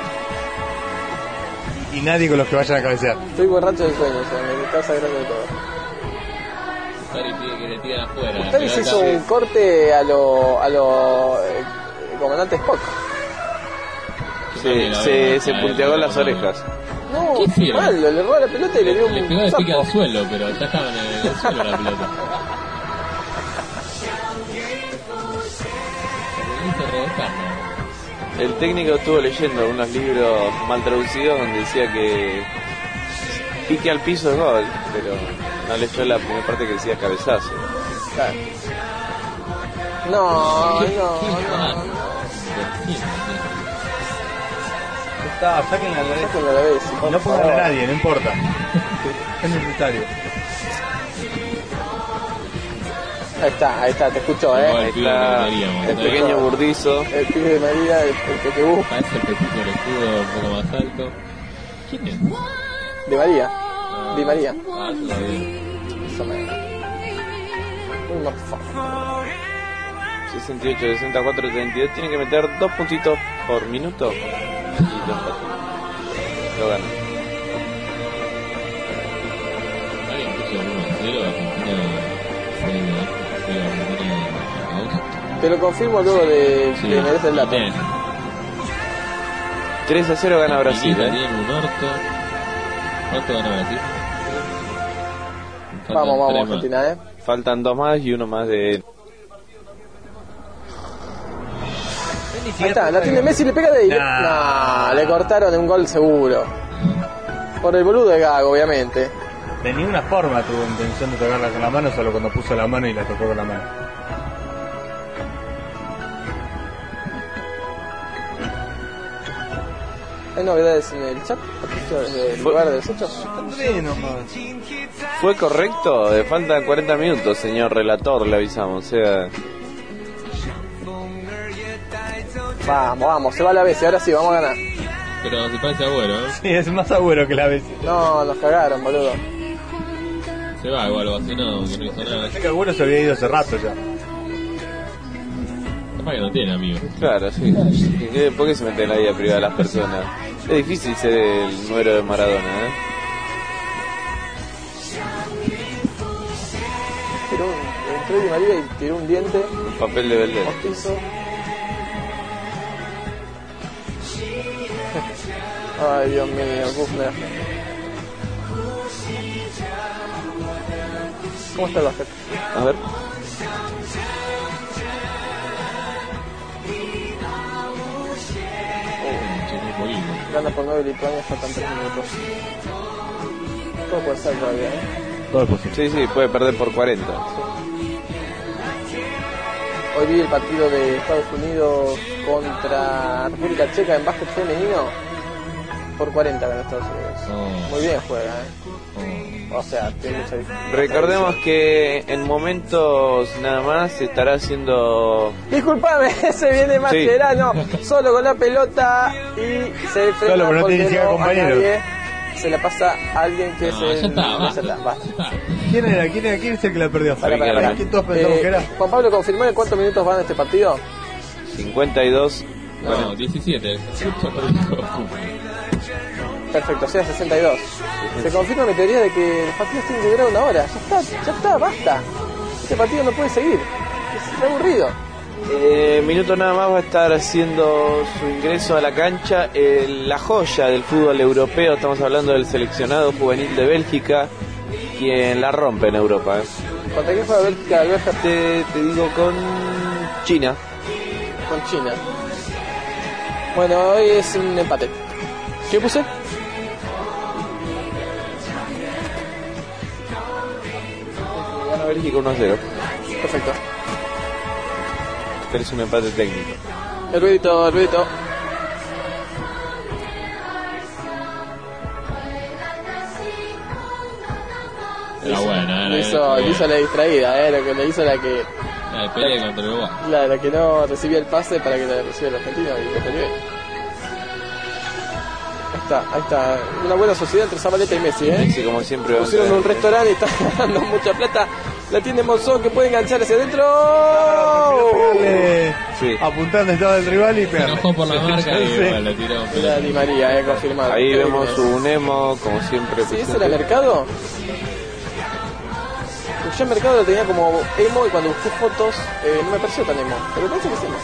Y nadie con los que vayan a cabecear. Estoy borracho de sueño, o sea, me está sagrando de todo. Tari pide que le tiren afuera. la Ustedes pelota. hizo un corte a lo, a lo eh, comandante Spock. Se, se, se punteó las orejas. No, ¿Qué hicieron? mal, le erró la pelota y le dio un Le pegó de pique zapo. al suelo, pero ya estaba en el, el suelo la pelota. Se hizo rebotar, ¿no? El técnico estuvo leyendo unos libros mal traducidos donde decía que pique al piso es gol, pero no leyó la primera parte que decía cabezazo. Claro. No, ¿Qué- no, qué no. pasa? Está, saquen la Sáquenlo a la vez. No pongan a nadie, no importa. Es necesario. Ahí está, ahí está, te escuchó, eh. Igual. Ahí está el pequeño Burdizo. El pibe de María, el, el Pequebú Parece el petito del escudo un poco más alto. ¿Quién es? de María. Di María. Ah, eso lo vi. Eso me... Uy, motherfucker. sesenta y ocho, sesenta y cuatro, treinta y dos. Tiene que meter dos puntitos por minuto. Y lo empata. Lo gana. Alguien puso uno a cero, Argentina fue de Argentina a dos. Te lo confirmo luego de Sí, que me des el dato. bien. tres a cero gana Brasil. Argentina ¿eh? tiene un orto. ¿Cuánto gana Brasil? Faltan Vamos, vamos, tres más. Argentina, eh. Faltan dos más y uno más de... Ahí está, la tiene Messi, le pega de ahí. Nah. No, le cortaron un gol seguro. Por el boludo de Gago, obviamente. De ninguna forma tuvo intención de tocarla con la mano, solo cuando puso la mano y la tocó con la mano. ¿Hay novedades en el chat? Patricio, desde el lugar de los hechos. André nomás. ¿Fue correcto? Eh, faltan cuarenta minutos, señor relator, le avisamos. O sea, Vamos, vamos, se va la vez, ahora sí, vamos a ganar. Pero se parece Agüero, ¿eh? Sí, es más agüero que la vez. No, nos cagaron, boludo. Se va igual, o así no, que no hizo nada. Sé que agüero se había ido hace rato ya. Capaz que no tiene amigos. claro, sí. ¿Qué- ¿Por qué se mete en la vida privada de las personas? Es difícil ser el número de Maradona, ¿eh? Tiró un, entró Di María y tiró un diente Un papel de Belder. postizo. Ay, Dios mío, Kufner. ¿Cómo está el básquet? A ver. Gana por nueve Lituania, faltan tres minutos. Todo puede ser todavía, ¿eh? Todo es posible. Sí, sí, puede perder por cuarenta. Hoy vi el partido de Estados Unidos contra República Checa en básquet femenino. Por cuarenta ganó Estados Unidos. Oh. Muy bien juega, ¿eh? O sea, tiene mucha diferencia. Recordemos que en momentos nada más se estará haciendo... Disculpame, se viene Mascherano solo con la pelota y se frena Solo, pero no porque tiene ni siquiera no a compañeros. nadie. Se la pasa a alguien que No, es el... ya está, ya basta. está, basta. Ya está. ¿Quién era? ¿Quién era? ¿Quién es el que la perdió? Para, para, para. ¿Quién todos pensamos Eh, que era? Juan Pablo, confirmó en cuántos minutos van este partido. cincuenta y dos. No, diecisiete. Perfecto, o sea, sesenta y dos. Se confirma mi teoría de que los partidos tienen que durar una hora. Ya está, ya está, basta. Este partido no puede seguir. Es aburrido. Eh, minuto nada más va a estar haciendo su ingreso a la cancha eh, la joya del fútbol europeo. Estamos hablando del seleccionado juvenil de Bélgica, quien la rompe en Europa. ¿eh? ¿Contra quién fue Bélgica, Alberto? Te, te digo con China. Con China. Bueno, hoy es un empate. ¿Qué puse? Gana Bélgica uno a cero. Perfecto. Pero es un empate técnico. El ruidito, el ruidito. Era buena, Le era hizo, le hizo la distraída, eh, lo que le hizo la que, la de pelea contra Uruguay. la, la que no recibía el pase para que la reciba el argentino y lo peleó. Ahí está, ahí está. Una buena sociedad entre Zabaleta y Messi, eh. Messi, como siempre, pusieron un restaurante y están ganando mucha plata. La tiene Monzón que puede enganchar hacia adentro. Pegarle, Sí. apuntando estaba el rival y Se pegarle. enojó por la marca y Sí. bueno, le tiró un Era pelotazo. Di María, eh, confirmado. Ahí Qué vemos bien. su Nemo, como siempre. ¿Sí, ese presente. era Mercado? Porque yo en Mercado lo tenía como emo y cuando busqué fotos eh, no me pareció tan emo. Pero parece que es emo.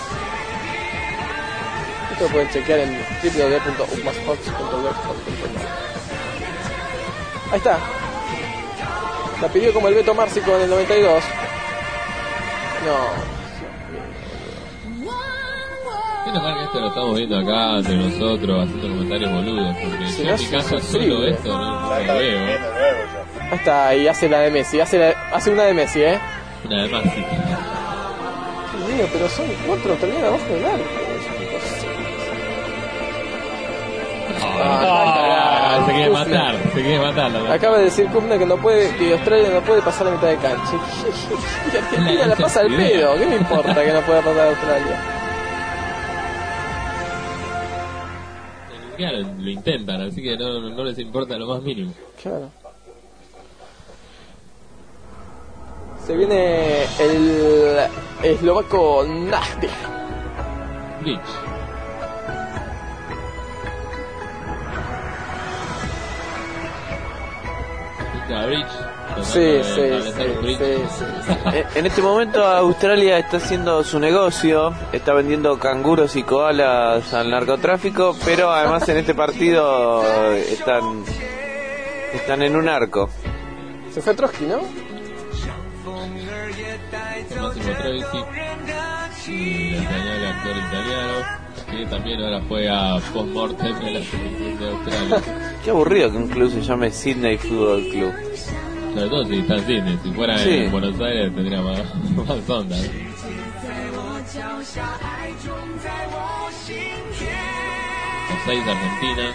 Esto lo pueden chequear en w w w punto upmaspots punto blogspot punto com. Ahí está. La pidió como el Beto Márcico en el noventa y dos. No. Qué normal que esto lo estamos viendo acá entre nosotros, haciendo comentarios boludos, porque Si yo no en es mi caso insufrible. solo esto no, no lo veo. ¿eh? Ahí está, y hace la de Messi. Hace, la, hace una de Messi, eh. Una de más, sí. Dios mío, pero son cuatro, termina abajo del arco. Ah, se quiere matar, se quiere matar. la verdad. Acaba de decir Kufner que no puede, que Australia no puede pasar la mitad de cancha. Y Argentina la pasa al pedo. ¿Qué me importa que no pueda pasar Australia? Ni siquiera lo, lo intentan, así que no, no les importa lo más mínimo. Claro. Se viene el eslovaco Nahdi. Rich. Rich. Sí, sí, sí, sí, sí. Eh, En este momento Australia está haciendo su negocio, está vendiendo canguros y koalas al narcotráfico, pero además en este partido están están en un arco. Se fue Trotsky, ¿no? Máximo Troisi y el español actor italiano que también ahora juega post-mortem en la selección de Australia. Qué aburrido que un club se llame Sydney Football Club. Sobre todo si está en Sydney, si fuera Sí. en Buenos Aires tendría más, más onda. ¿no? Los seis de Argentina.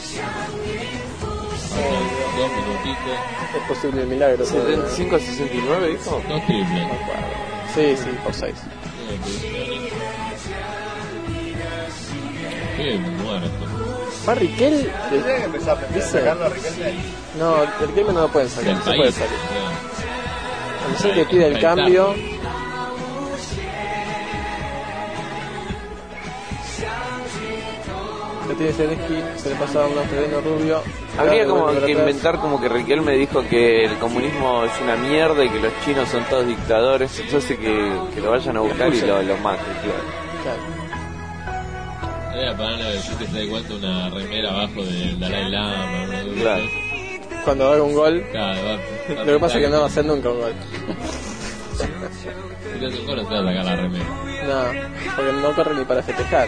Faltan dos minutitos. Es posible el milagro. setenta y cinco a sesenta y nueve, dijo. Dos triples. Sí, sí, por seis. Bien muerto. Va Riquel. Tiene que empezar a Dice- sacarlo a Riquelme. No, el Riquelme no lo pueden sacar. Del No se puede país. salir. o A no ser que pide el cambio. Lo tiene Zelensky, se le pasa a un australiano rubio. Habría Ahora como vuelve para que atrás. inventar como que Riquelme dijo que el comunismo es una mierda y que los chinos son todos dictadores, entonces que, que lo vayan a buscar y lo, lo maten, claro. Claro. Voy a ponerle a decir que se dé cuenta una remera abajo del Dalai Lama. ¿no? Claro. Cuando haga un gol. Claro, va- va a Lo que pasa es que no va a pensar hacer nunca un gol. Si te hace un gol, no se va a sacar la remera. No, porque no corre ni para festejar.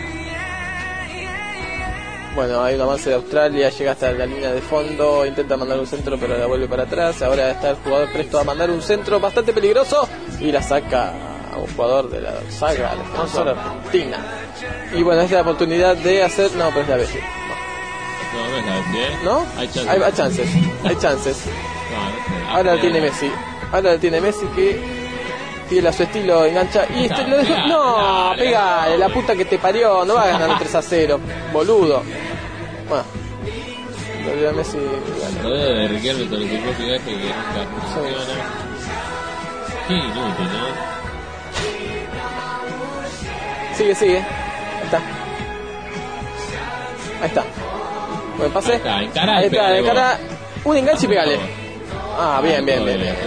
Bueno, hay un avance de Australia, llega hasta la línea de fondo, intenta mandar un centro pero la vuelve para atrás. Ahora está el jugador presto a mandar un centro bastante peligroso y la saca a un jugador de la saga, la defensora argentina. Y bueno, es la oportunidad de hacer... No, pero es la B. No, no es la vez, ¿eh? ¿No? Hay chances. Hay, hay chances, hay chances. No, no sé. Ahora Ah, la tiene Messi. Ahora la tiene Messi que fiel a su estilo engancha. Y este lo dejó. No, pegale, la puta que te parió. No va a ganar tres a cero, boludo. Bueno, Lo de Messi. El rodeo de Riquelme sobre su propio eje que nunca funciona. Qué inútil, ¿no? Sigue, sigue. Ahí está. Ahí está. Buen pase. Ahí está, encará Ahí y está, pegale encará. Un enganche y pegale. Ah, bien, bien, bien, bien.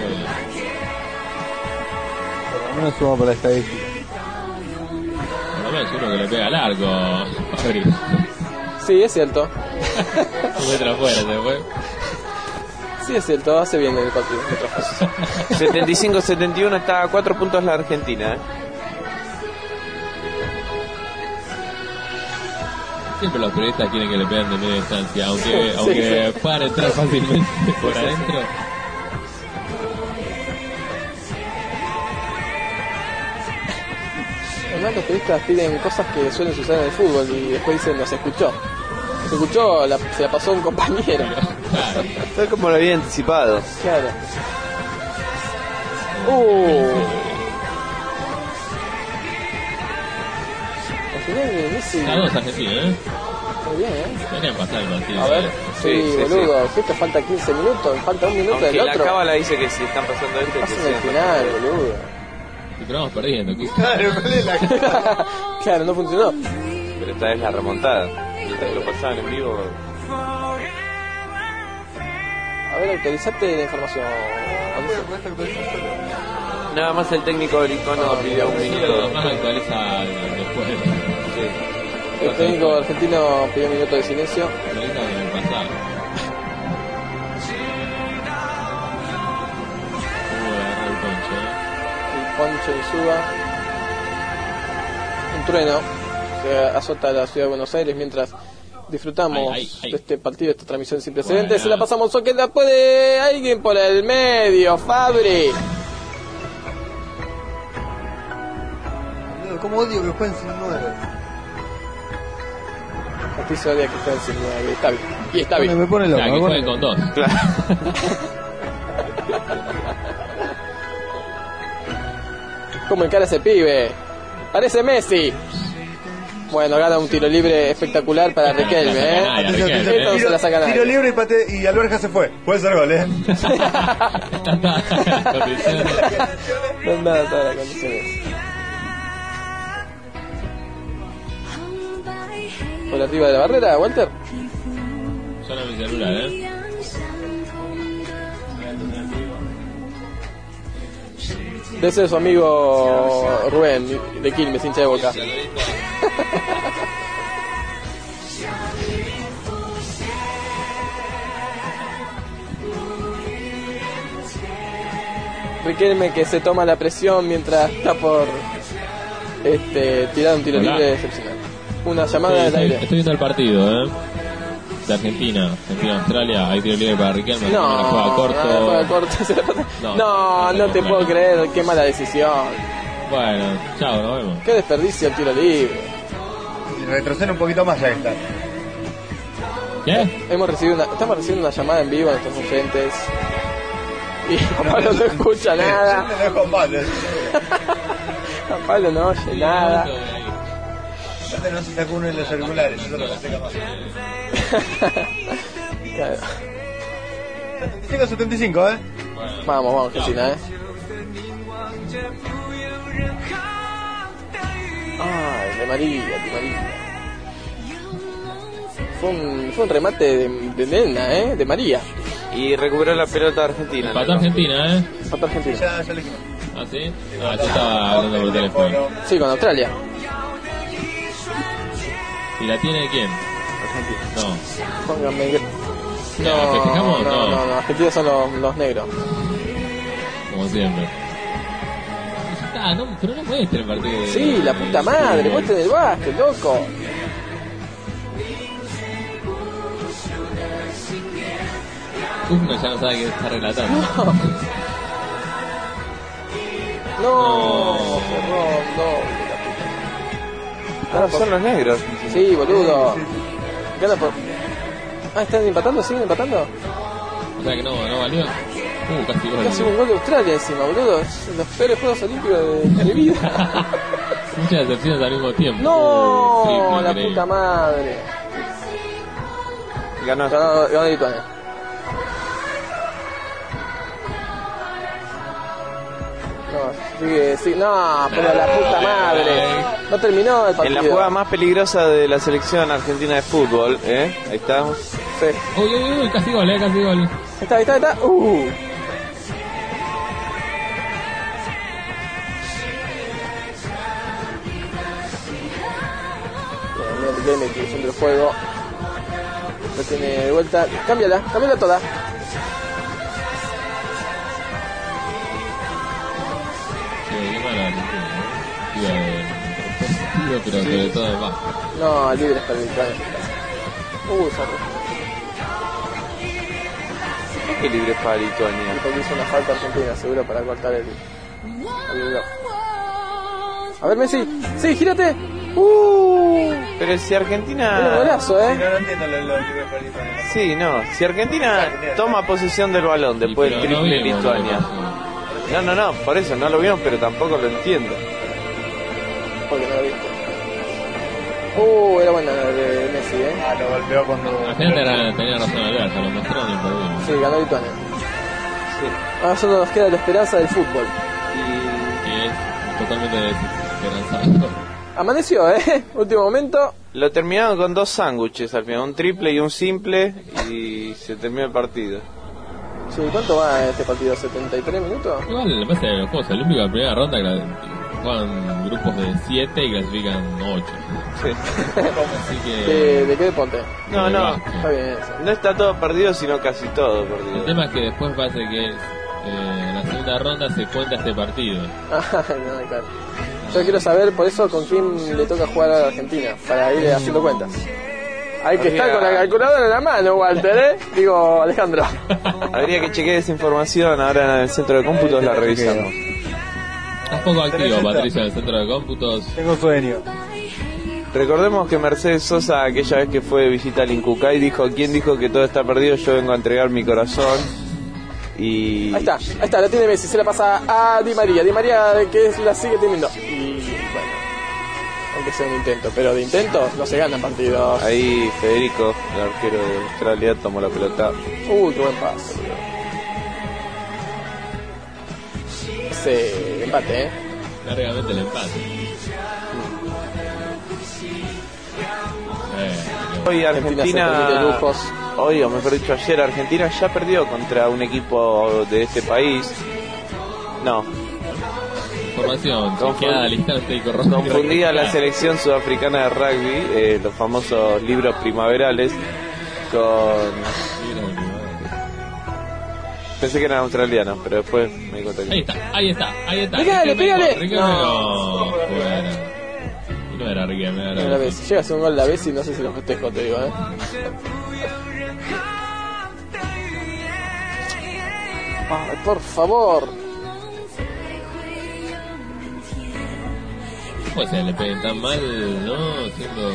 Por lo menos suma para la estadística. Por lo menos uno que le pega al arco. Sí, es cierto. Un metro afuera se fue. Sí, es cierto, hace bien el partido. setenta y cinco setenta y uno, está a cuatro puntos la Argentina. ¿eh? Siempre los periodistas quieren que le peguen de media distancia, aunque, Sí, aunque sí. puedan entrar fácilmente por Sí, sí, adentro. Además, los periodistas piden cosas que suelen suceder en el fútbol y después dicen, no se escuchó. Se escuchó, la, se la pasó a un compañero. Fue como lo había anticipado. Claro. Uh. Al final, Messi. A dos Argentina, ¿eh? Muy bien, ¿eh? Deberían pasar el partido. A ver, ¿eh? sí, Sí, sí, boludo. ¿Qué te falta quince minutos? Falta un minuto Aunque del la otro. cábala dice que si están pasando esto, que Pasen el sea. final, boludo. Y pero vamos perdiendo. ¿qué? Claro, no funcionó. Pero esta es la remontada. Mientras lo pasaban en vivo. A ver, actualizate la información. Nada más el técnico del icono pidió un Sí, minuto. más actualiza después. Sí. El técnico argentino pidió un minuto de silencio. Actualiza en el pasado. Uh, agarró el poncho, ¿eh? El poncho de Suba. Un trueno que azota la ciudad de Buenos Aires mientras disfrutamos Ay, ay, ay. de este partido, de esta transmisión sin precedentes. Bueno. Se la pasamos, que la puede alguien por el medio, Fabri. ¿Cómo odio que jueguen sin nueve? Estoy odia que jueguen sin nueve. Está bien. Y está bien. Me pone O loco. sea, que me pone jueguen loco. con dos. ¿Cómo encara ese pibe? Parece Messi. Bueno, gana un tiro libre espectacular para Riquelme, ¿eh? Ay, Atención, Riquelme. atención, Esto no se la saca nadie. Tiro libre y, pate, y Alberja se fue. Puede ser gol, ¿eh? No es nada todas las condiciones. Por arriba de la barrera, Walter. Suena mi celular, ¿eh? Debe ser su amigo Rubén, de Quilmes, hincha de Boca. Riquelme que se toma la presión mientras está por este, tirar un tiro Hola. libre excepcional. Una llamada Sí, del estoy, aire. estoy viendo el partido, ¿eh? De Argentina, Argentina-Australia, hay tiro libre para Riquelme, No, Argentina juega corto. no, juega corto, se la pasa- No, no, no te puedo creer, qué mala decisión. Bueno, chao, nos vemos. Qué desperdicio el tiro libre. Retrocede un poquito más, ya está. ¿Qué? Hemos recibido una, estamos recibiendo una llamada en vivo a nuestros oyentes. Y Juan Pablo no escucha nada. Yo te dejo mal, ¿eh? Juan Pablo no oye nada. Aparte no se sacó uno de los auriculares, eso lo saca más. Claro. setenta y cinco setenta y cinco, ¿eh? Vamos, vamos, Argentina, eh. Ay, de María, de María. Fue un, fue un remate de, de nena, eh, de María. Y recuperó la pelota argentina. Empató Argentina, ¿eh? Falta Argentina. Ya, ya le dijimos. ¿Ah, sí? Ah, yo estaba hablando por teléfono. Sí, con Australia. ¿Y la tiene quién? Argentina. No. Pónganme. gr- ¿La festejamos? no, No. no, no, Argentina son los, los negros. Como siempre. Ah, no, pero no muestre el partido. de- Sí, la puta de madre, fútbol. muestren el básquet, loco. Uno ya no sabe qué está relatando. No, No. Ferrón, no. Ah, son los negros. Sí, boludo. Gana por. Ah, ¿están empatando? ¿Siguen empatando? O sea que no, no valió. Uh, casi gol. Casi un gol de Australia encima, boludo. Es los peores Juegos Olímpicos de mi vida. Muchas decepciones al mismo tiempo. No, Uh, triple, la increíble. puta madre. Ganó. Ganó, ganó Lituania. No, sigue, sigue. No, pero la puta madre. No terminó el partido. En la jugada más peligrosa de la selección argentina de fútbol, ¿eh? Ahí está. Sí. Uy, uy, uy, casi gol, eh, casi gol. Ahí está, ahí está, ahí está. Uh. Bien, bien, dirección del juego. Lo tiene de vuelta. Cámbiala, cámbiala toda. Pero sobre todo de bajo. No, el líder está el Lituania. Uh, saco. ¿Por qué libre para Lituania? Porque hizo una falta argentina, seguro, para cortar el, el reloj. A ver, Messi. Sí, gírate. Uh. Pero si Argentina... Un golazo, eh. Sí, no, no entiendo lo, lo libre para Lituania. Sí, no. Si Argentina toma posesión del balón después del Pero no triple vimos Lituania. lo que pasó. No, no, no. Por eso no lo vimos, pero tampoco lo entiendo. Porque no lo viste. Uh, era buena la de Messi, eh. Ah, lo golpeó cuando... La gente era, tenía razón Alberto, lo mostraron y perdimos. Sí, ganó Lituania. Sí. Ahora solo nos queda la esperanza del fútbol. Y es totalmente desesperanzado. Amaneció, eh. Último momento. Lo terminaron con dos sándwiches al final, un triple y un simple, y se terminó el partido. Sí, ¿cuánto va este partido? ¿setenta y tres minutos? Igual, me parece que los Juegos Olímpicos, la primera ronda, juegan grupos de siete y clasifican ocho. Sí. Así que... ¿De, ¿De qué deporte? No, no, Está bien eso. no está todo perdido, sino casi todo El perdido. tema es que después parece que eh, en la segunda ronda se cuenta este partido. Ah, no, claro. Yo quiero saber, por eso, con quién le toca jugar a la Argentina, para ir haciendo cuentas. Hay que estar con la calculadora en la mano, Walter, ¿eh? Digo, Alejandro. Habría que chequear esa información, ahora en el centro de cómputos la revisamos. Un poco activo, Patricia, en el centro de cómputos. Tengo sueño. Recordemos que Mercedes Sosa, aquella vez que fue de visita al Incucay, dijo: ¿quién dijo que todo está perdido? Yo vengo a entregar mi corazón. Y... Ahí está, ahí está, la tiene Messi, se la pasa a Di María. Di María, que es, la sigue teniendo. Y bueno, aunque sea un intento, pero de intento no se ganan partidos. Ahí Federico, el arquero de Australia, tomó la pelota. Uy, qué buen pase. Ese empate, eh. Largamente el empate. Eh, Hoy Argentina Argentina, se permite lujos. hoy, o mejor dicho ayer, Argentina ya perdió contra un equipo de este país. No, Información, Confund- chequeada al instante y corrompida. confundida la selección sudafricana de rugby, eh, los famosos libros primaverales, con... Pensé que eran australianos, pero después me di cuenta que... Ahí está, ahí está, ahí está. Pégale, Riquelme, pégale. Riquelme, No. no. Bueno. No era Riquelme, era La vez, si llega a hacer un gol la vez y no sé si lo festejo, te digo, eh. Ay, por favor. Pues se le peguen tan mal, ¿no? Siendo...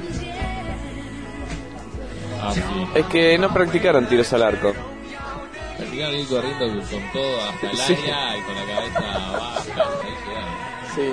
Ah, sí. Es que no practicaron tiros al arco. Practicaron ir corriendo con todo hasta el Sí. área y con la cabeza baja. Ahí llegaron. Sí.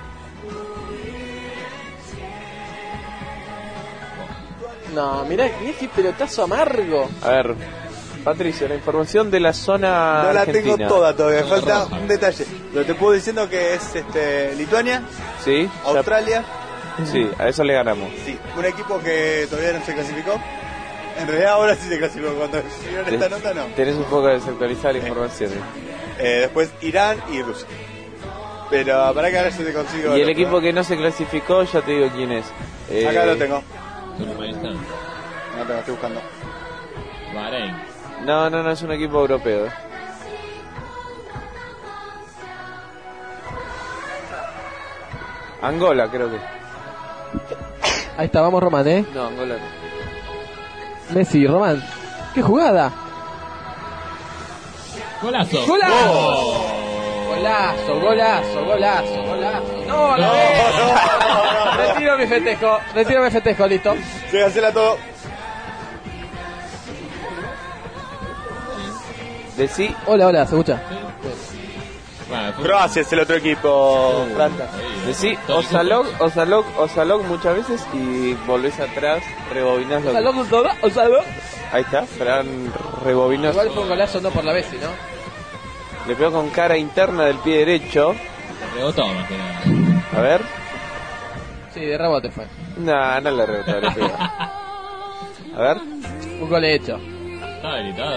No, mirá, mirá qué pelotazo amargo. A ver, Patricio, la información de la zona No la argentina. tengo toda todavía, me Zona falta roja. un detalle. Pero te puedo diciendo que es este Lituania, ¿Sí? ya- Australia, Sí, a eso le ganamos. sí, un equipo que todavía no se clasificó. En realidad ahora sí se clasificó, cuando vieron esta nota no. Tenés un poco de desactualizada la información. ¿eh? Eh, después Irán y Rusia. Pero para que ahora sí te consigo. Y el otro, equipo ¿eh? que no se clasificó, ya te digo quién es. Eh, Acá lo tengo. Turkmenistán, No tengo, estoy buscando. Bahrein. No, no, no, es un equipo europeo. ¿eh? Angola, creo que. Ahí está, vamos Román, eh. No, Angola no. Messi, Román. ¡Qué jugada! ¡Golazo! ¡Golazo! Golazo, golazo, golazo, golazo. No, no, no, retiro mi festejo, retiro mi festejo, listo. Sí, hacela todo. Decí, Hola, hola, ¿se escucha? Bueno, fue- Croacia es el otro equipo, Franta. ahí, decí todo Osalog, Osalog, Osalog muchas veces y volvés atrás, rebobinás lo que... Osaló, osaló, osaló. Ahí está, Fran rebobinó. Igual fue un golazo no por la Bessi, ¿no? Le pegó con cara interna del pie derecho. Rebotó más que nada. A ver. Sí, de rebote fue. No, no le rebotó, le pegó. A ver. Un gol hecho. Está habilitado.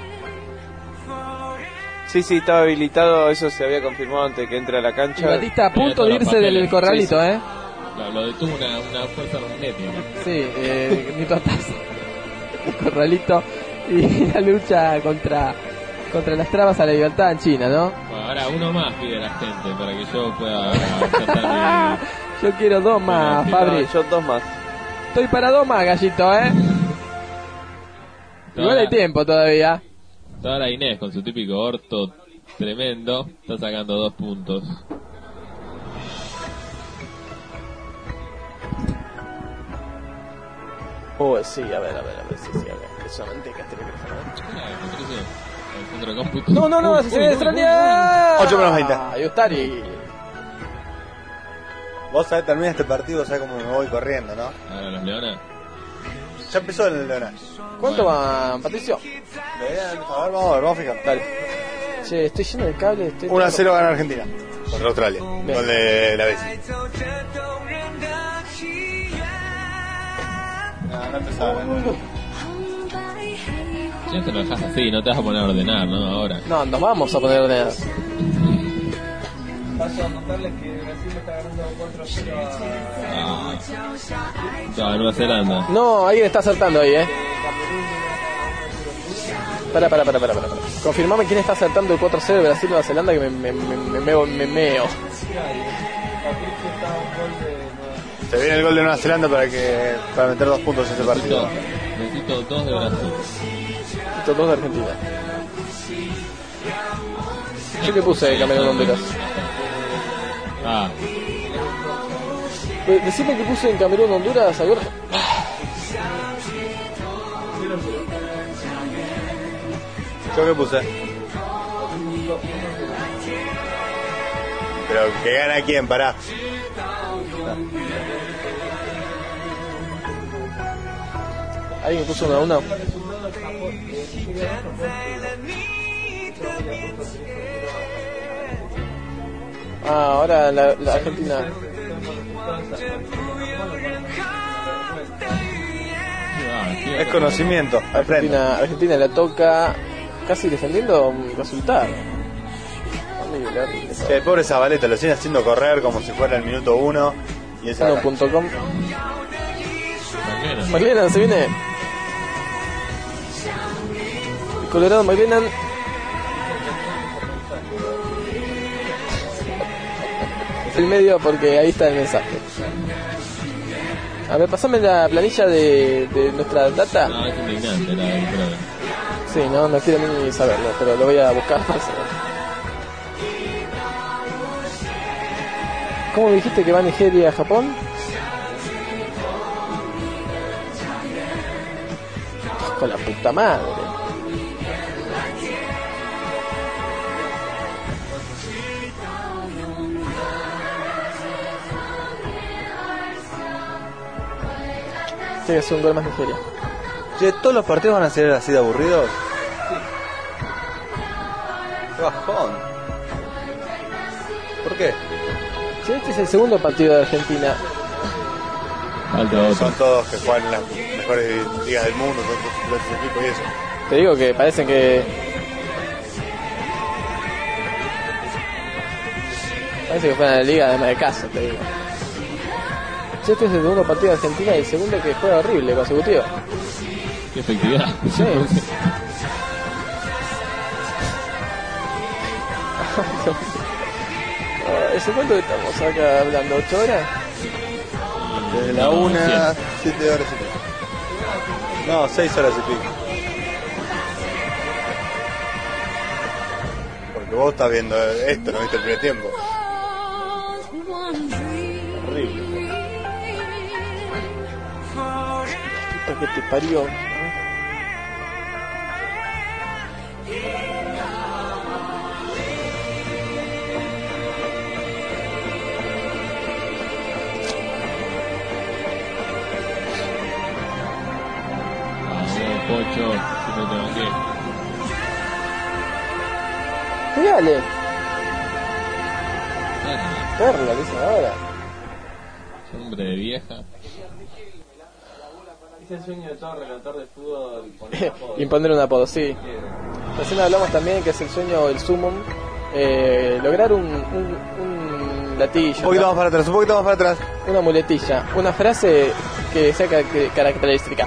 Sí, sí, estaba habilitado. Eso se había confirmado antes de que entre a la Y cancha. Batista a punto de irse del corralito, Sí, sí. ¿eh? Lo, lo detuvo una, una fuerza magnética. Sí, eh, Nito Taza. El corralito y la lucha contra contra las trabas a la libertad en China, ¿no? Bueno, ahora uno más pide la gente para que yo pueda cantar Yo quiero dos más, Fabri. Yo dos más. Estoy para dos más, gallito, ¿eh? Igual hay tiempo todavía. mi... Ahora Inés con su típico orto tremendo está sacando dos puntos. Oh, sí, a ver, a ver, a ver, sí, sí, a ver. Que solamente que este micrófono, ¿eh? No, no, no, se viene extraña. ocho menos veinte. Ay, Ustari. Vos sabés, termina este partido, sabés cómo me voy corriendo, ¿no? Ahora los Leones. Ya empezó el Leonas. ¿Cuánto va, Patricio? A ver, vamos a ver, vamos a fijar. Dale. Che, estoy lleno de cable. Estoy uno a cero gana Argentina contra Australia. Bien. Gol de la Bessi. No, no empezaba. Si no te lo dejas así, no te vas a poner a ordenar, ¿no? Ahora. No, nos vamos a poner ordenados. Paso a contarles que Brasil está ganando cuatro a cero Ah. No, Nueva Zelanda. No, alguien está acertando ahí, ¿eh? Para, para, para, para, para. Confirmame quién está acertando el cuatro a cero de Brasil Nueva Zelanda que me, me, me, me, me, me meo. Se viene el gol de Nueva Zelanda para que para meter dos puntos en este partido. Necesito dos de Brasil. Estos dos de Argentina. ¿Yo qué puse de Camerún Honduras? Ah, De- Decime que puse en Camerún Honduras, Alberto. ¿Yo qué puse? Pero que gana quién, pará. ¿Alguien puso uno a uno? Ah, ahora la, la Argentina. Es conocimiento, aprende. Argentina, Argentina la toca casi defendiendo un resultado. Horrible, horrible. Che, el pobre Zabaleta lo sigue haciendo correr como si fuera el minuto uno. Y esa uno punto com. McLennan se viene. El Colorado McLennan. El medio porque ahí está el mensaje. A ver, pasame la planilla de, de nuestra data. no, es indignante la del programa. Sí, no, no quiero ni saberlo, pero lo voy a buscar para saber. ¿Cómo me dijiste que va Nigeria a Japón? Con la puta madre. Tiene que ser un gol más Nigeria. Che, ¿todos los partidos van a ser así de aburridos? Qué bajón. ¿Por qué? Si este es el segundo partido de Argentina. Falta otro. Son todos que juegan en las mejores ligas del mundo, son todos los equipos y eso. Te digo que parecen que... Parece que fueran a la liga de de casa, te digo. Si este es el segundo partido de Argentina y el segundo que juega horrible, consecutivo. Qué efectividad. Sí. ¿Hace cuánto estamos acá hablando? ¿Ocho horas? Desde la No, una, siete horas y pico. No, seis horas y pico. Porque vos estás viendo esto, no viste el primer tiempo. Horrible. Puta que te parió. Pocho, siempre tengo que... Pégale. Perla, dicen ahora. Hombre de vieja. Es el sueño de todo relator de fútbol. Imponer un apodo, sí. Recién hablamos también que es el sueño, el sumum, eh, lograr un, un, un latillo. Un poquito ¿no? más para atrás, un poquito más para atrás. Una muletilla, una frase que sea ca- que- característica.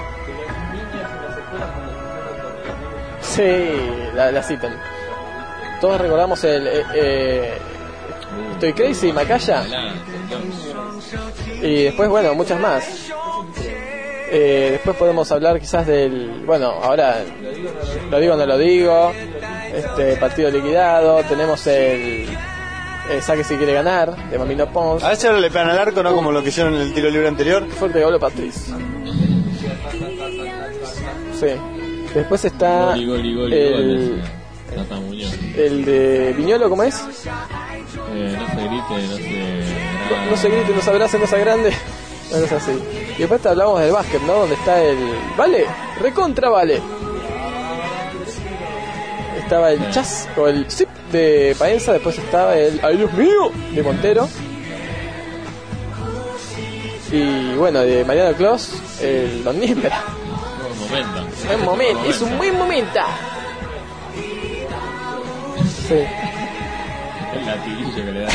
Sí, la, la citan. Todos recordamos el... Eh, eh, Estoy Crazy, Macaya. Y después, bueno, muchas más. Eh, después podemos hablar quizás del... Bueno, ahora... Lo digo, no lo digo. Este partido liquidado. Tenemos el... el saque si quiere ganar, de Mamino Pons. A ver si ahora le pegan al arco, ¿no? Como lo que hicieron en el tiro libre anterior. Fuerte gol, Patriz. Sí. Después está Goli, goli, goli, el, gol, Tata Muñoz. el de Viñolo, ¿cómo es? Eh, no se grite, no se... No, no se grite, no se abrace, no se agrande. No es así. Y después te hablamos del básquet, ¿no? Donde está el... Vale, recontra vale. Estaba el chas o el zip de Paenza, después estaba el ¡ay Dios mío! De Montero. Y bueno, de Mariano Clos, el Don Niembra. Un momento. Buen momento, es un buen momento. Sí. El latiguillo que le da.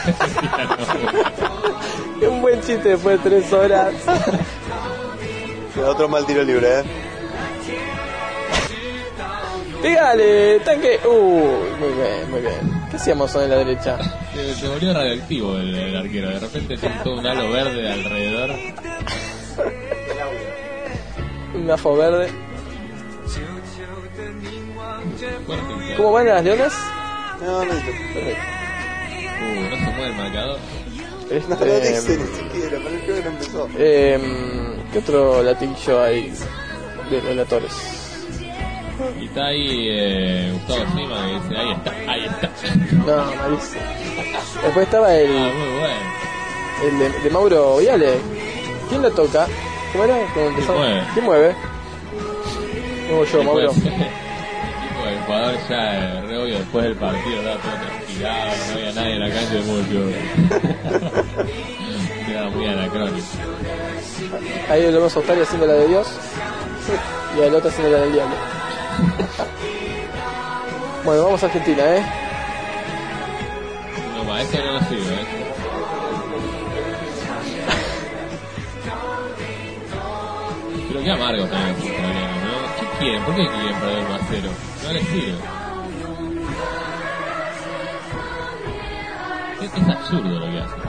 Un buen chiste después de tres horas. Otro mal tiro libre, ¿eh? Pégale, tanque. Uy, muy bien, muy bien. ¿Qué hacíamos en la derecha? Se, se volvió radioactivo el, el arquero. De repente tiene todo un halo verde alrededor. Un afo verde. Fuerte. ¿Cómo van las leonas? No, no, Perfecto. Uh, no se mueve el marcador. Este, no lo dice ni siquiera, pero creo que no empezó. Eh, ¿Qué otro latiguillo hay de relatores? Y está ahí eh, Gustavo Sima que dice, ahí está, ahí está. No, malísimo. Después estaba el, Ah, muy bueno. el de, de Mauro Viale. ¿Quién lo toca? ¿Cómo era? ¿Cómo ¿Quién mueve? ¿Quién mueve? Muevo yo, Mauro. Después, tipo el jugador ya eh, re obvio después del partido, estaba todo transpirado, no había nadie en la cancha de muy quedaba muy anacrónico. Ahí lo vemos a Octavio haciendo la de Dios y al otro haciendo la del diablo. Bueno, vamos a Argentina, ¿eh? No, ma, esto no lo sigo, ¿eh? Pero qué amargo también el australiano, ¿no? ¿Qué quieren? ¿Por qué quieren perder uno a cero? No les sirve. Es, es absurdo lo que hacen.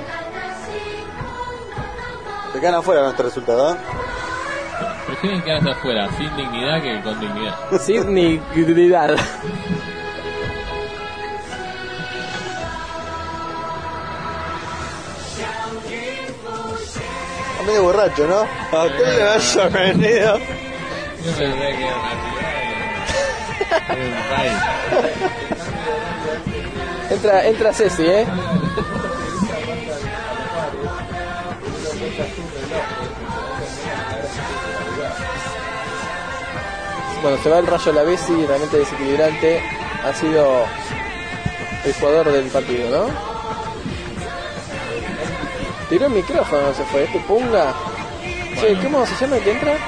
Se quedan afuera con este resultado, ¿eh? Prefieren quedarse afuera sin dignidad que con dignidad. Sin dignidad. Está medio borracho, ¿no? A usted le haya venido. Yo pensé que era una ciudad y un país. Entra, entra Ceci, ¿eh? Bueno, se va el Rayo Lavesi, realmente desequilibrante. Ha sido el jugador del partido, ¿no? Tiró el micrófono, se fue. Este punga. Che, Bueno. ¿cómo se llama el que entra?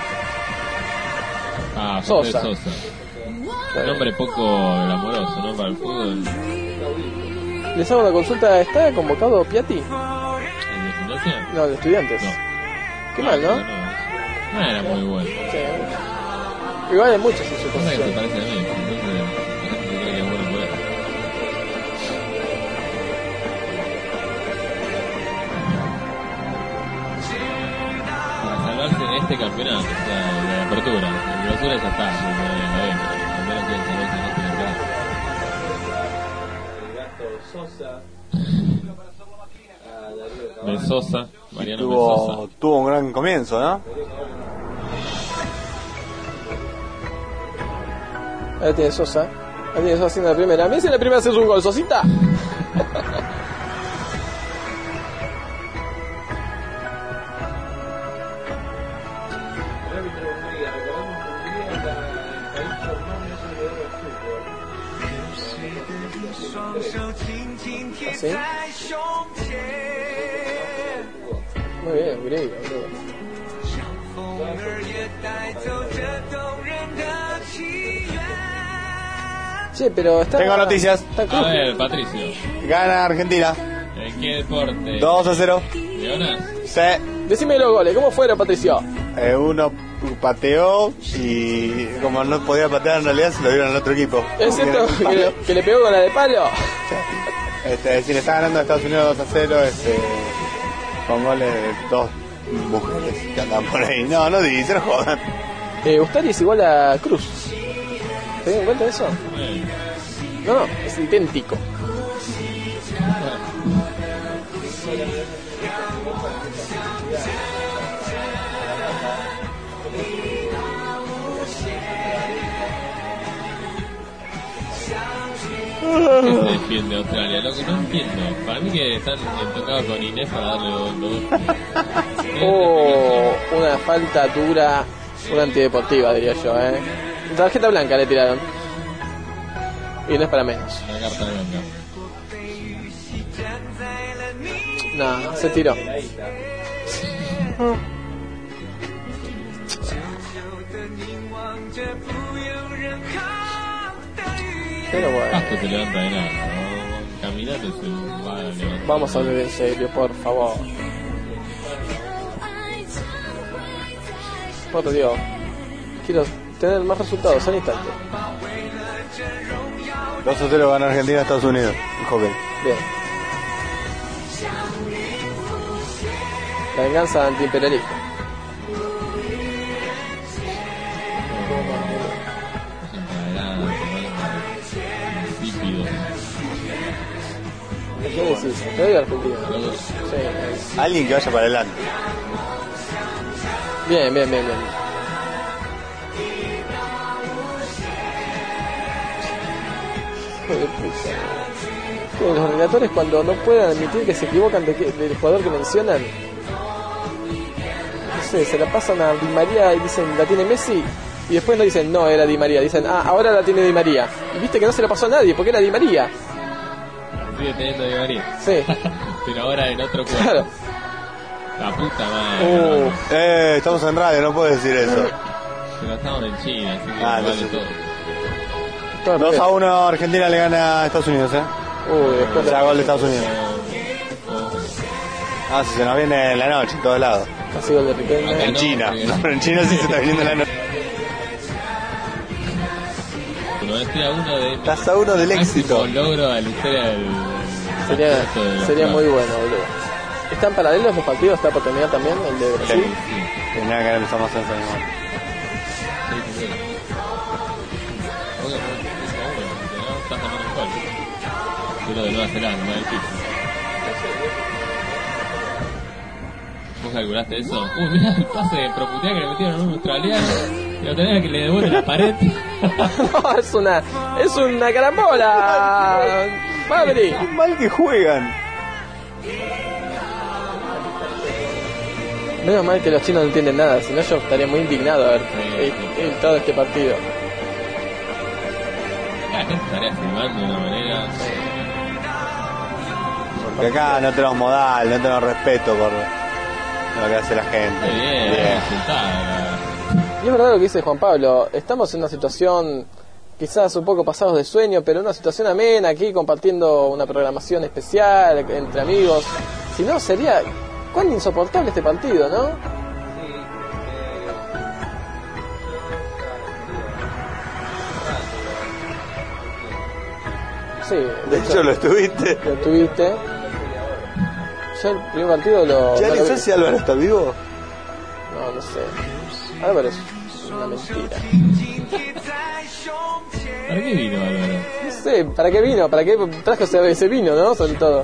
Ah, José Sosa. Sosa. Un hombre poco glamoroso, ¿no? Para el fútbol. Les hago una consulta. ¿Está convocado Piatti? ¿El de Gimnasia? No, de Estudiantes. No. Qué mal, ¿no? No, no era muy bueno. Sí. Igual hay muchos en su Cosa que se posición. parece a mí, entonces la gente se cree que es bueno por eso. Para salvarse en este campeonato, o sea, de apertura, en clausura ya está, en noviembre, al menos quieren salvarse en este campeonato. De Sosa, Mariano Sosa. Tuvo, tuvo un gran comienzo, ¿no? Ahí tiene Sosa. Ahí tiene Sosa haciendo la primera. A mí si la primera haces un gol, Sosita. ¿Así? Muy bien, Grey, boludo. Che, pero está... Tengo noticias. Está A Cruz. ver, Patricio. Gana Argentina. ¿En qué deporte? dos a cero. ¿Leona? Sí. Decime los goles, ¿cómo fueron, Patricio? Eh, uno pateó y como no podía patear en realidad se lo dieron al otro equipo. ¿Es cierto que le, que le pegó con la de palo? Este, si le está ganando a Estados Unidos dos a cero, este, con goles de dos mujeres que andan por ahí. No, no dice, no jodan. Eh, Ustari es igual a Cruz. ¿Te dieron cuenta de eso? No, no, es idéntico. ¿Qué se defiende Australia? Lo que no entiendo. Para mí que están tocados con Inés para darle dos. dos. Oh, una falta dura, una antideportiva, diría yo, ¿eh? Tarjeta blanca le tiraron. Y no es para menos. Una carta blanca. No, se tiró. Pero bueno. Pasto se levanta de nada, ¿no? Caminate se va a levantar. Vamos a hablar en serio, por favor. Por Dios. Quiero tener más resultados al instante. dos a cero gana Argentina a Estados Unidos. En hockey. Bien. La venganza antiimperialista. ¿Qué decís? Te doy a Argentina. Sí. Alguien que vaya para adelante. Bien, bien, bien, bien. Hijo de puta. Que los relatores cuando no puedan admitir que se equivocan de que, del jugador que mencionan, no sé, se la pasan a Di María y dicen la tiene Messi y después no dicen no era Di María, dicen ah ahora la tiene Di María y viste que no se la pasó a nadie porque era Di María. Sigue teniendo Di María. Sí. Pero ahora en otro cuerpo. Claro. La puta madre. Uh. Eh, estamos en radio, no puedes decir eso. Pero estamos en China, así que Ah, vale entonces- todo. dos a uno Argentina le gana a Estados Unidos, eh. Uy, después O sea, gol de Estados Unidos. Oh, Ah, si se nos viene en la noche en todos lados. casi gol de Riquelme. En China. No, pero en China sí se está viniendo en la noche. Pero estoy a uno de. Estás a uno del éxito. máximo logro a la historia del. Sería, campeonato de los sería muy clubes. bueno, boludo. ¿Están paralelos los partidos? ¿Está por terminar también el de Brasil? Sí, nada que ver, estamos en esa misma. Sí, sí, sí. Obvio, porque es uno, porque no estás a menos gol. Pero de Nueva Zelanda, no es difícil. ¿Vos calculaste eso? Uy, mirá el pase de proputea que le metieron a un australiano y lo tenía que le devuelve la pared. No, es una, es una carambola. Madre. Qué mal que juegan. Menos mal que los chinos no entienden nada, si no yo estaría muy indignado de haber eh, eh, todo este partido. La gente estaría filmando de una manera. Porque acá no tenemos modal, no tenemos respeto por lo que hace la gente. Muy bien, Bien. insultada. Y es verdad lo que dice Juan Pablo, estamos en una situación quizás un poco pasados de sueño, pero una situación amena aquí compartiendo una programación especial entre amigos. Si no sería cuán insoportable este partido, ¿no? Sí, De hecho, lo estuviste. lo tuviste. Yo el primer partido lo... ¿Ya no le lo sé vi. si Álvaro está vivo? No, no sé. Álvaro es una mentira. ¿Para qué vino Álvaro? No sé, ¿para qué vino? ¿Para qué trajo ese, ese vino, no? Sobre todo.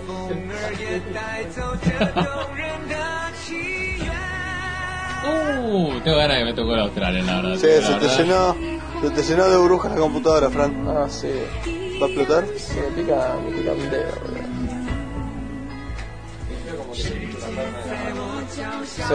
Uh, tengo ganas que me tocó la Australia, la verdad. Sí, la se te verdad. llenó, se te llenó de burbujas la computadora, Fran. Ah, sí. ¿Va a explotar? Sí, me pica, me pica un dedo, boludo. Sí.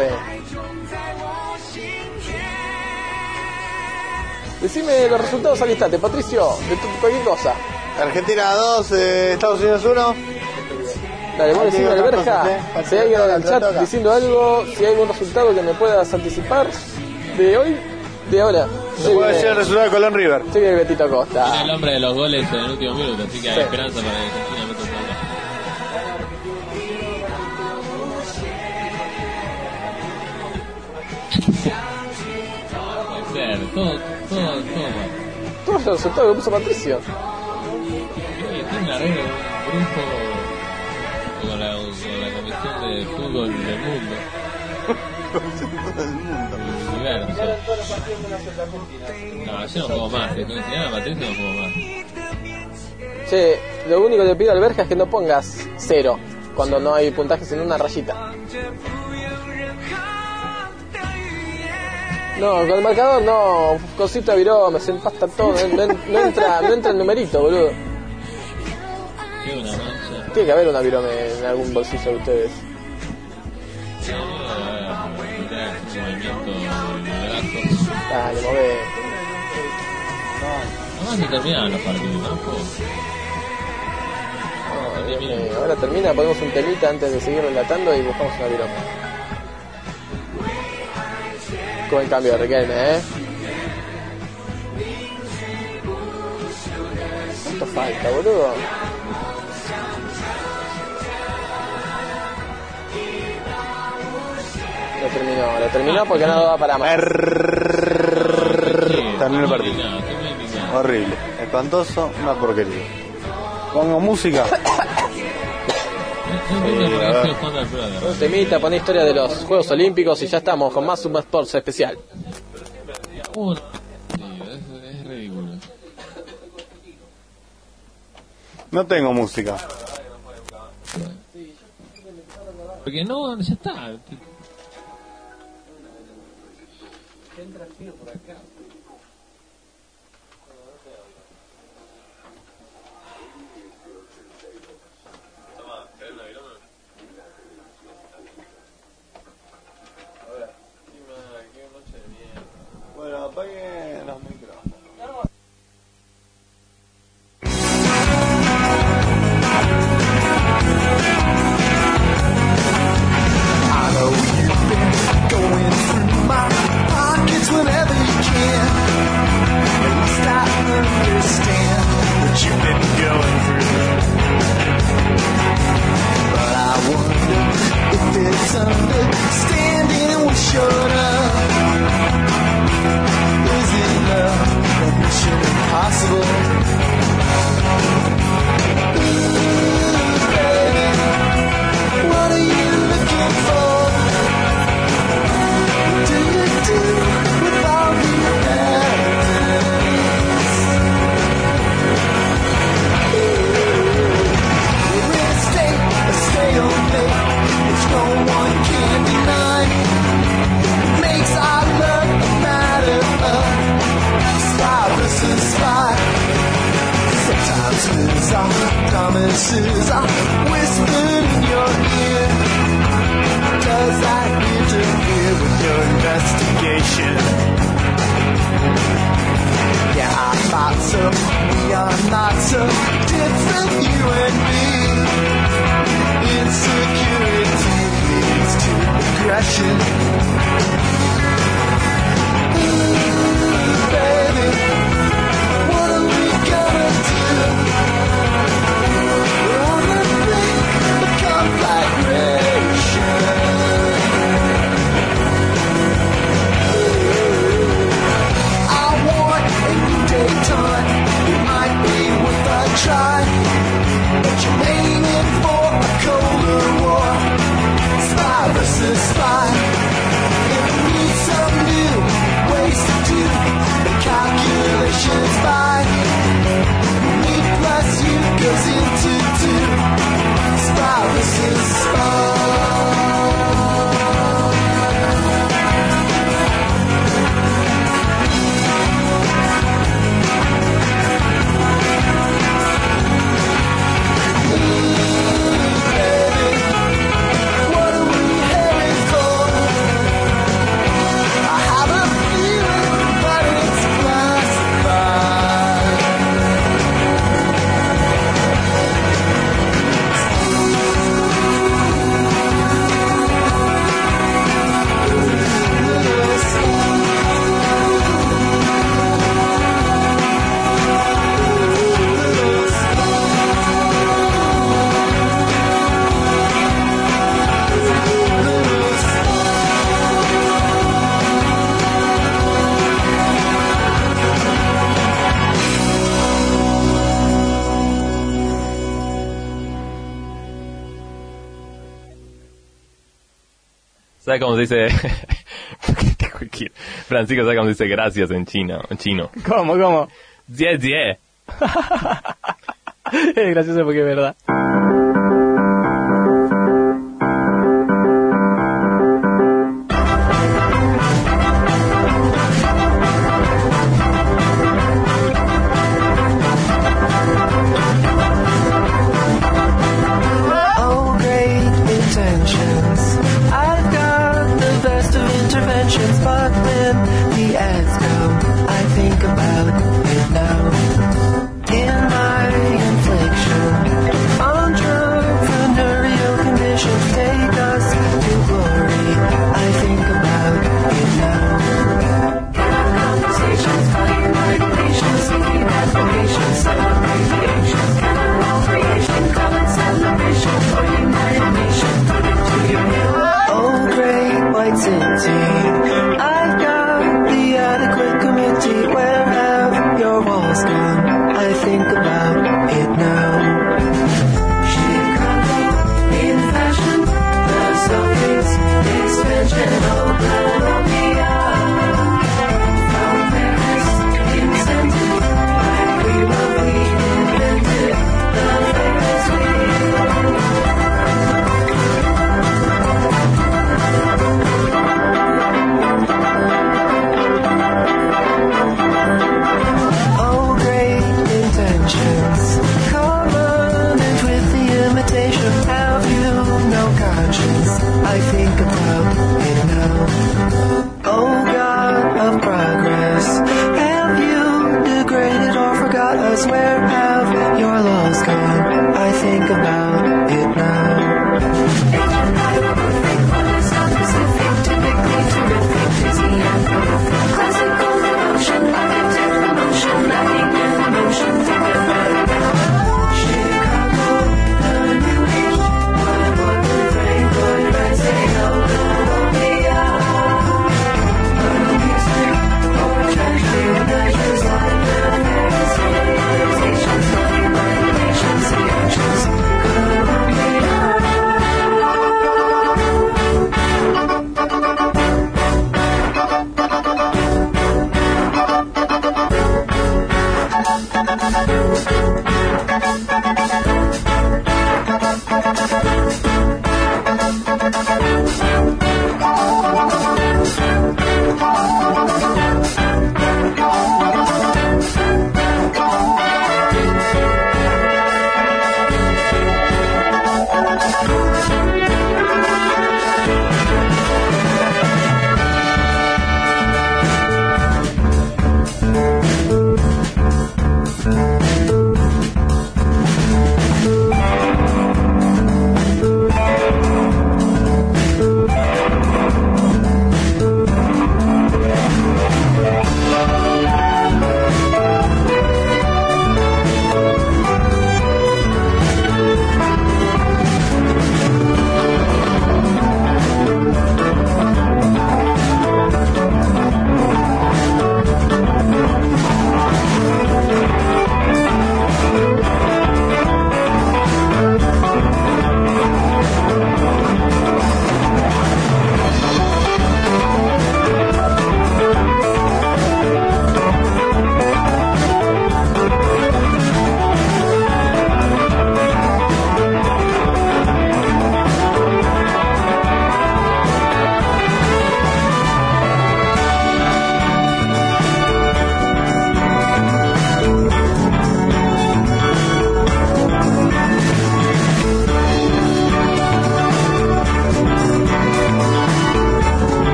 Decime los resultados al instante, Patricio, de tu- cualquier cosa. Argentina dos, eh, Estados Unidos uno. Dale, vos decime, Alberja, si hay alguien en el chat diciendo algo, si hay algún resultado que me puedas anticipar de hoy, de ahora. Se puede decir el resultado de Colón River. Sí, que Betito Acosta. Tiene el hombre de los goles en el último minuto, así que hay sí. esperanza para que Argentina meta un gol. Puede ser, todo, todo, todo mal. Todos los resultados que puso Patricio. Tiene una regla, un grupo con la, con la Comisión de Fútbol del Mundo. del mundo. Universo. No, yo no juego más. Si me enseñan a Patricio, no juego más. Che, lo único que te pido, Alberja, es que no pongas cero cuando no hay puntajes en una rayita. No, con el marcador no, cosita viró, me se empasta todo, no, no entra, no entra el numerito, boludo. ¿Qué una mancha? Tiene que haber una virome en algún bolsillo de ustedes. Dale, mové. No, no se terminan los partidos, ¿no? No, eh, ahora termina, ponemos un temita antes de seguir relatando y buscamos una virome. Con el cambio de Riquelme, ¿eh? ¿Cuánto falta, boludo? Lo terminó, lo terminó porque no va para más. Terminó el partido. Horrible, espantoso, una porquería. Pongo música. Un temita, poné historia de los Juegos Olímpicos y ya estamos con más Suma Sports especial. Uh, es, es ridículo. No tengo música. Porque no, ya está. Por acá. Bueno, apague los micrófonos. I know you've been going through my pockets whenever you can. At least I understand what you've been going through. But I wonder if it's understanding we showed up. Is it love or mission impossible? Ooh, baby, what are you looking for? What do you do with all the evidence? We're in a state of stalemate, which no one can deny. It makes our love a matter of spy versus spy. Sometimes lies are promises are whispered in your ear. Does that interfere with your investigation? Yeah, I thought so. We are not so different, you and me. Insecurity leads to aggression. Ooh, baby, what are we gonna do? We're on the brink of conflagration. I want a new Dayton. It might be worth a try, but you're aiming for a colder war. Spy versus spy. ¿Sabes cómo se dice? Francisco, ¿sabes cómo se dice gracias en chino? En chino. ¿Cómo, cómo? Zie, zie. Es gracioso porque es verdad. But when the ads come, I think about it now. In my infliction, entrepreneurial conditions take us to glory. I think about it now. Conversations, calling regulations, seeking applications, celebrations, canon creation, common celebration for United Nations. Put it to your hill. Oh, great white city. I've got the adequate committee. Where have your walls gone? I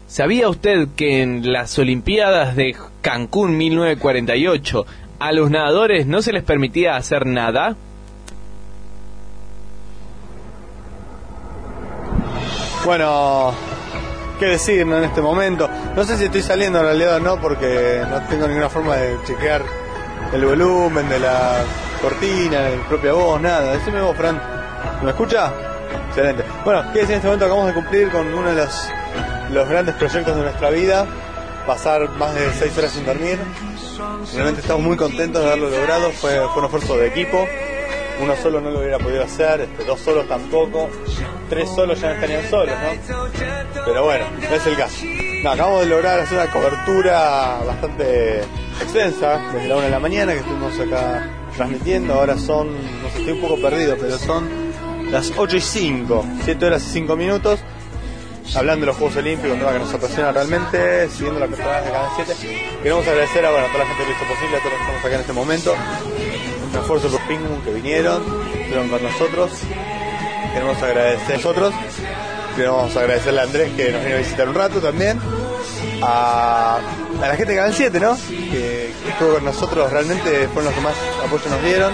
¿Sabía usted que en las Olimpiadas de Cancún mil novecientos cuarenta y ocho a los nadadores no se les permitía hacer nada? Bueno, qué decir, ¿no? En este momento. No sé si estoy saliendo en realidad o no, porque no tengo ninguna forma de chequear el volumen de la cortina, de mi propia voz, nada. Decime vos, Fran. ¿Me escucha? Excelente. Bueno, qué decir, en este momento acabamos de cumplir con uno de los, los grandes proyectos de nuestra vida. Pasar más de seis horas sin dormir. Realmente estamos muy contentos de haberlo logrado. Fue, fue un esfuerzo de equipo. Uno solo no lo hubiera podido hacer, este, dos solos tampoco, tres solos ya no estarían solos, ¿no? Pero bueno, no es el caso. No, acabamos de lograr hacer una cobertura bastante extensa, desde la una de la mañana que estuvimos acá transmitiendo. Ahora son, no sé, estoy un poco perdido, pero son las ocho y cinco, siete horas y cinco minutos. Hablando de los Juegos Olímpicos, un tema que nos apasiona realmente, siguiendo la temporada de Canal siete. Queremos agradecer a, bueno, a toda la gente que lo hizo posible, a todos los que estamos acá en este momento. Un esfuerzo por Pingún que vinieron, estuvieron con nosotros. Queremos agradecer a nosotros. Queremos agradecerle a Andrés que nos vino a visitar un rato también. A, a la gente de Canal siete, ¿no? Que, que estuvo con nosotros, realmente fueron los que más apoyo nos dieron.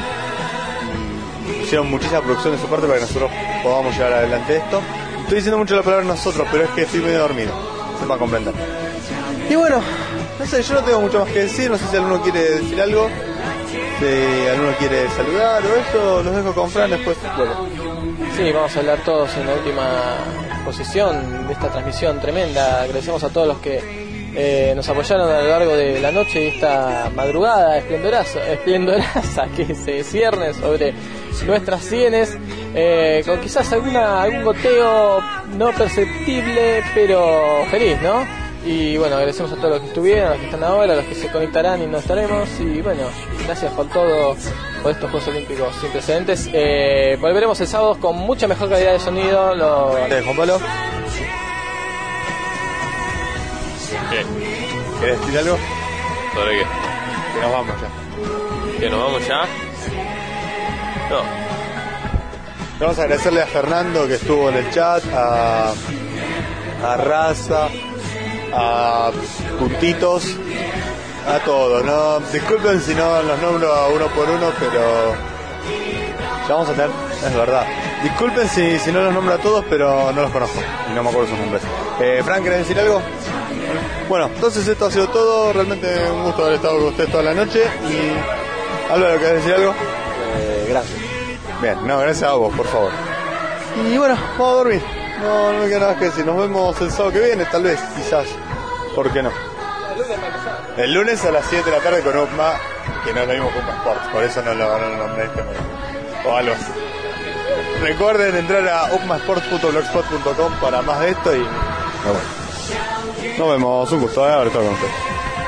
Y hicieron muchísima producción de su parte para que nosotros podamos llevar adelante esto. Estoy diciendo mucho la palabra nosotros, pero es que estoy medio dormido, se va a comprender. Y bueno, no sé, yo no tengo mucho más que decir, no sé si alguno quiere decir algo, si alguno quiere saludar o eso, los dejo con Fran después. Bueno. Sí, vamos a hablar todos en la última posición de esta transmisión tremenda. Agradecemos a todos los que eh, nos apoyaron a lo largo de la noche y esta madrugada esplendoraza, esplendoraza que se cierne sobre nuestras sienes, eh, con quizás alguna algún goteo no perceptible, pero feliz, ¿no? Y bueno, agradecemos a todos los que estuvieron, a los que están ahora, a los que se conectarán y no estaremos. Y bueno, gracias por todo, por estos Juegos Olímpicos sin precedentes. Eh, volveremos el sábado con mucha mejor calidad de sonido. Lo... ¿Eh, Juan Pablo? ¿Qué? ¿Querés decir algo? ¿Sobre qué? Que nos vamos ya. ¿Que nos vamos ya? No. Vamos a agradecerle a Fernando que estuvo en el chat, a, a Raza, a Puntitos, a todos, ¿no? Disculpen si no los nombro uno por uno, pero ya vamos a tener, es verdad. Disculpen si, si no los nombro a todos, pero no los conozco y no me acuerdo sus nombres. Eh, Frank, ¿querés decir algo? Bueno, entonces esto ha sido todo. Realmente un gusto haber estado con ustedes toda la noche. Y Álvaro, ¿querés decir algo? Eh, gracias. Bien, no, gracias a vos, por favor. Y bueno, vamos a dormir. No, no me queda nada más que decir. Nos vemos el sábado que viene, tal vez, quizás. ¿Por qué no? El lunes a las siete de la tarde con UPMA, que no es lo mismo que UPMA Sports, por eso no lo, no lo nombré este momento. O algo así. Recuerden entrar a upmasports punto blogspot punto com para más de esto y... Bueno, nos vemos, un gusto, ¿eh? Haber estado con ustedes.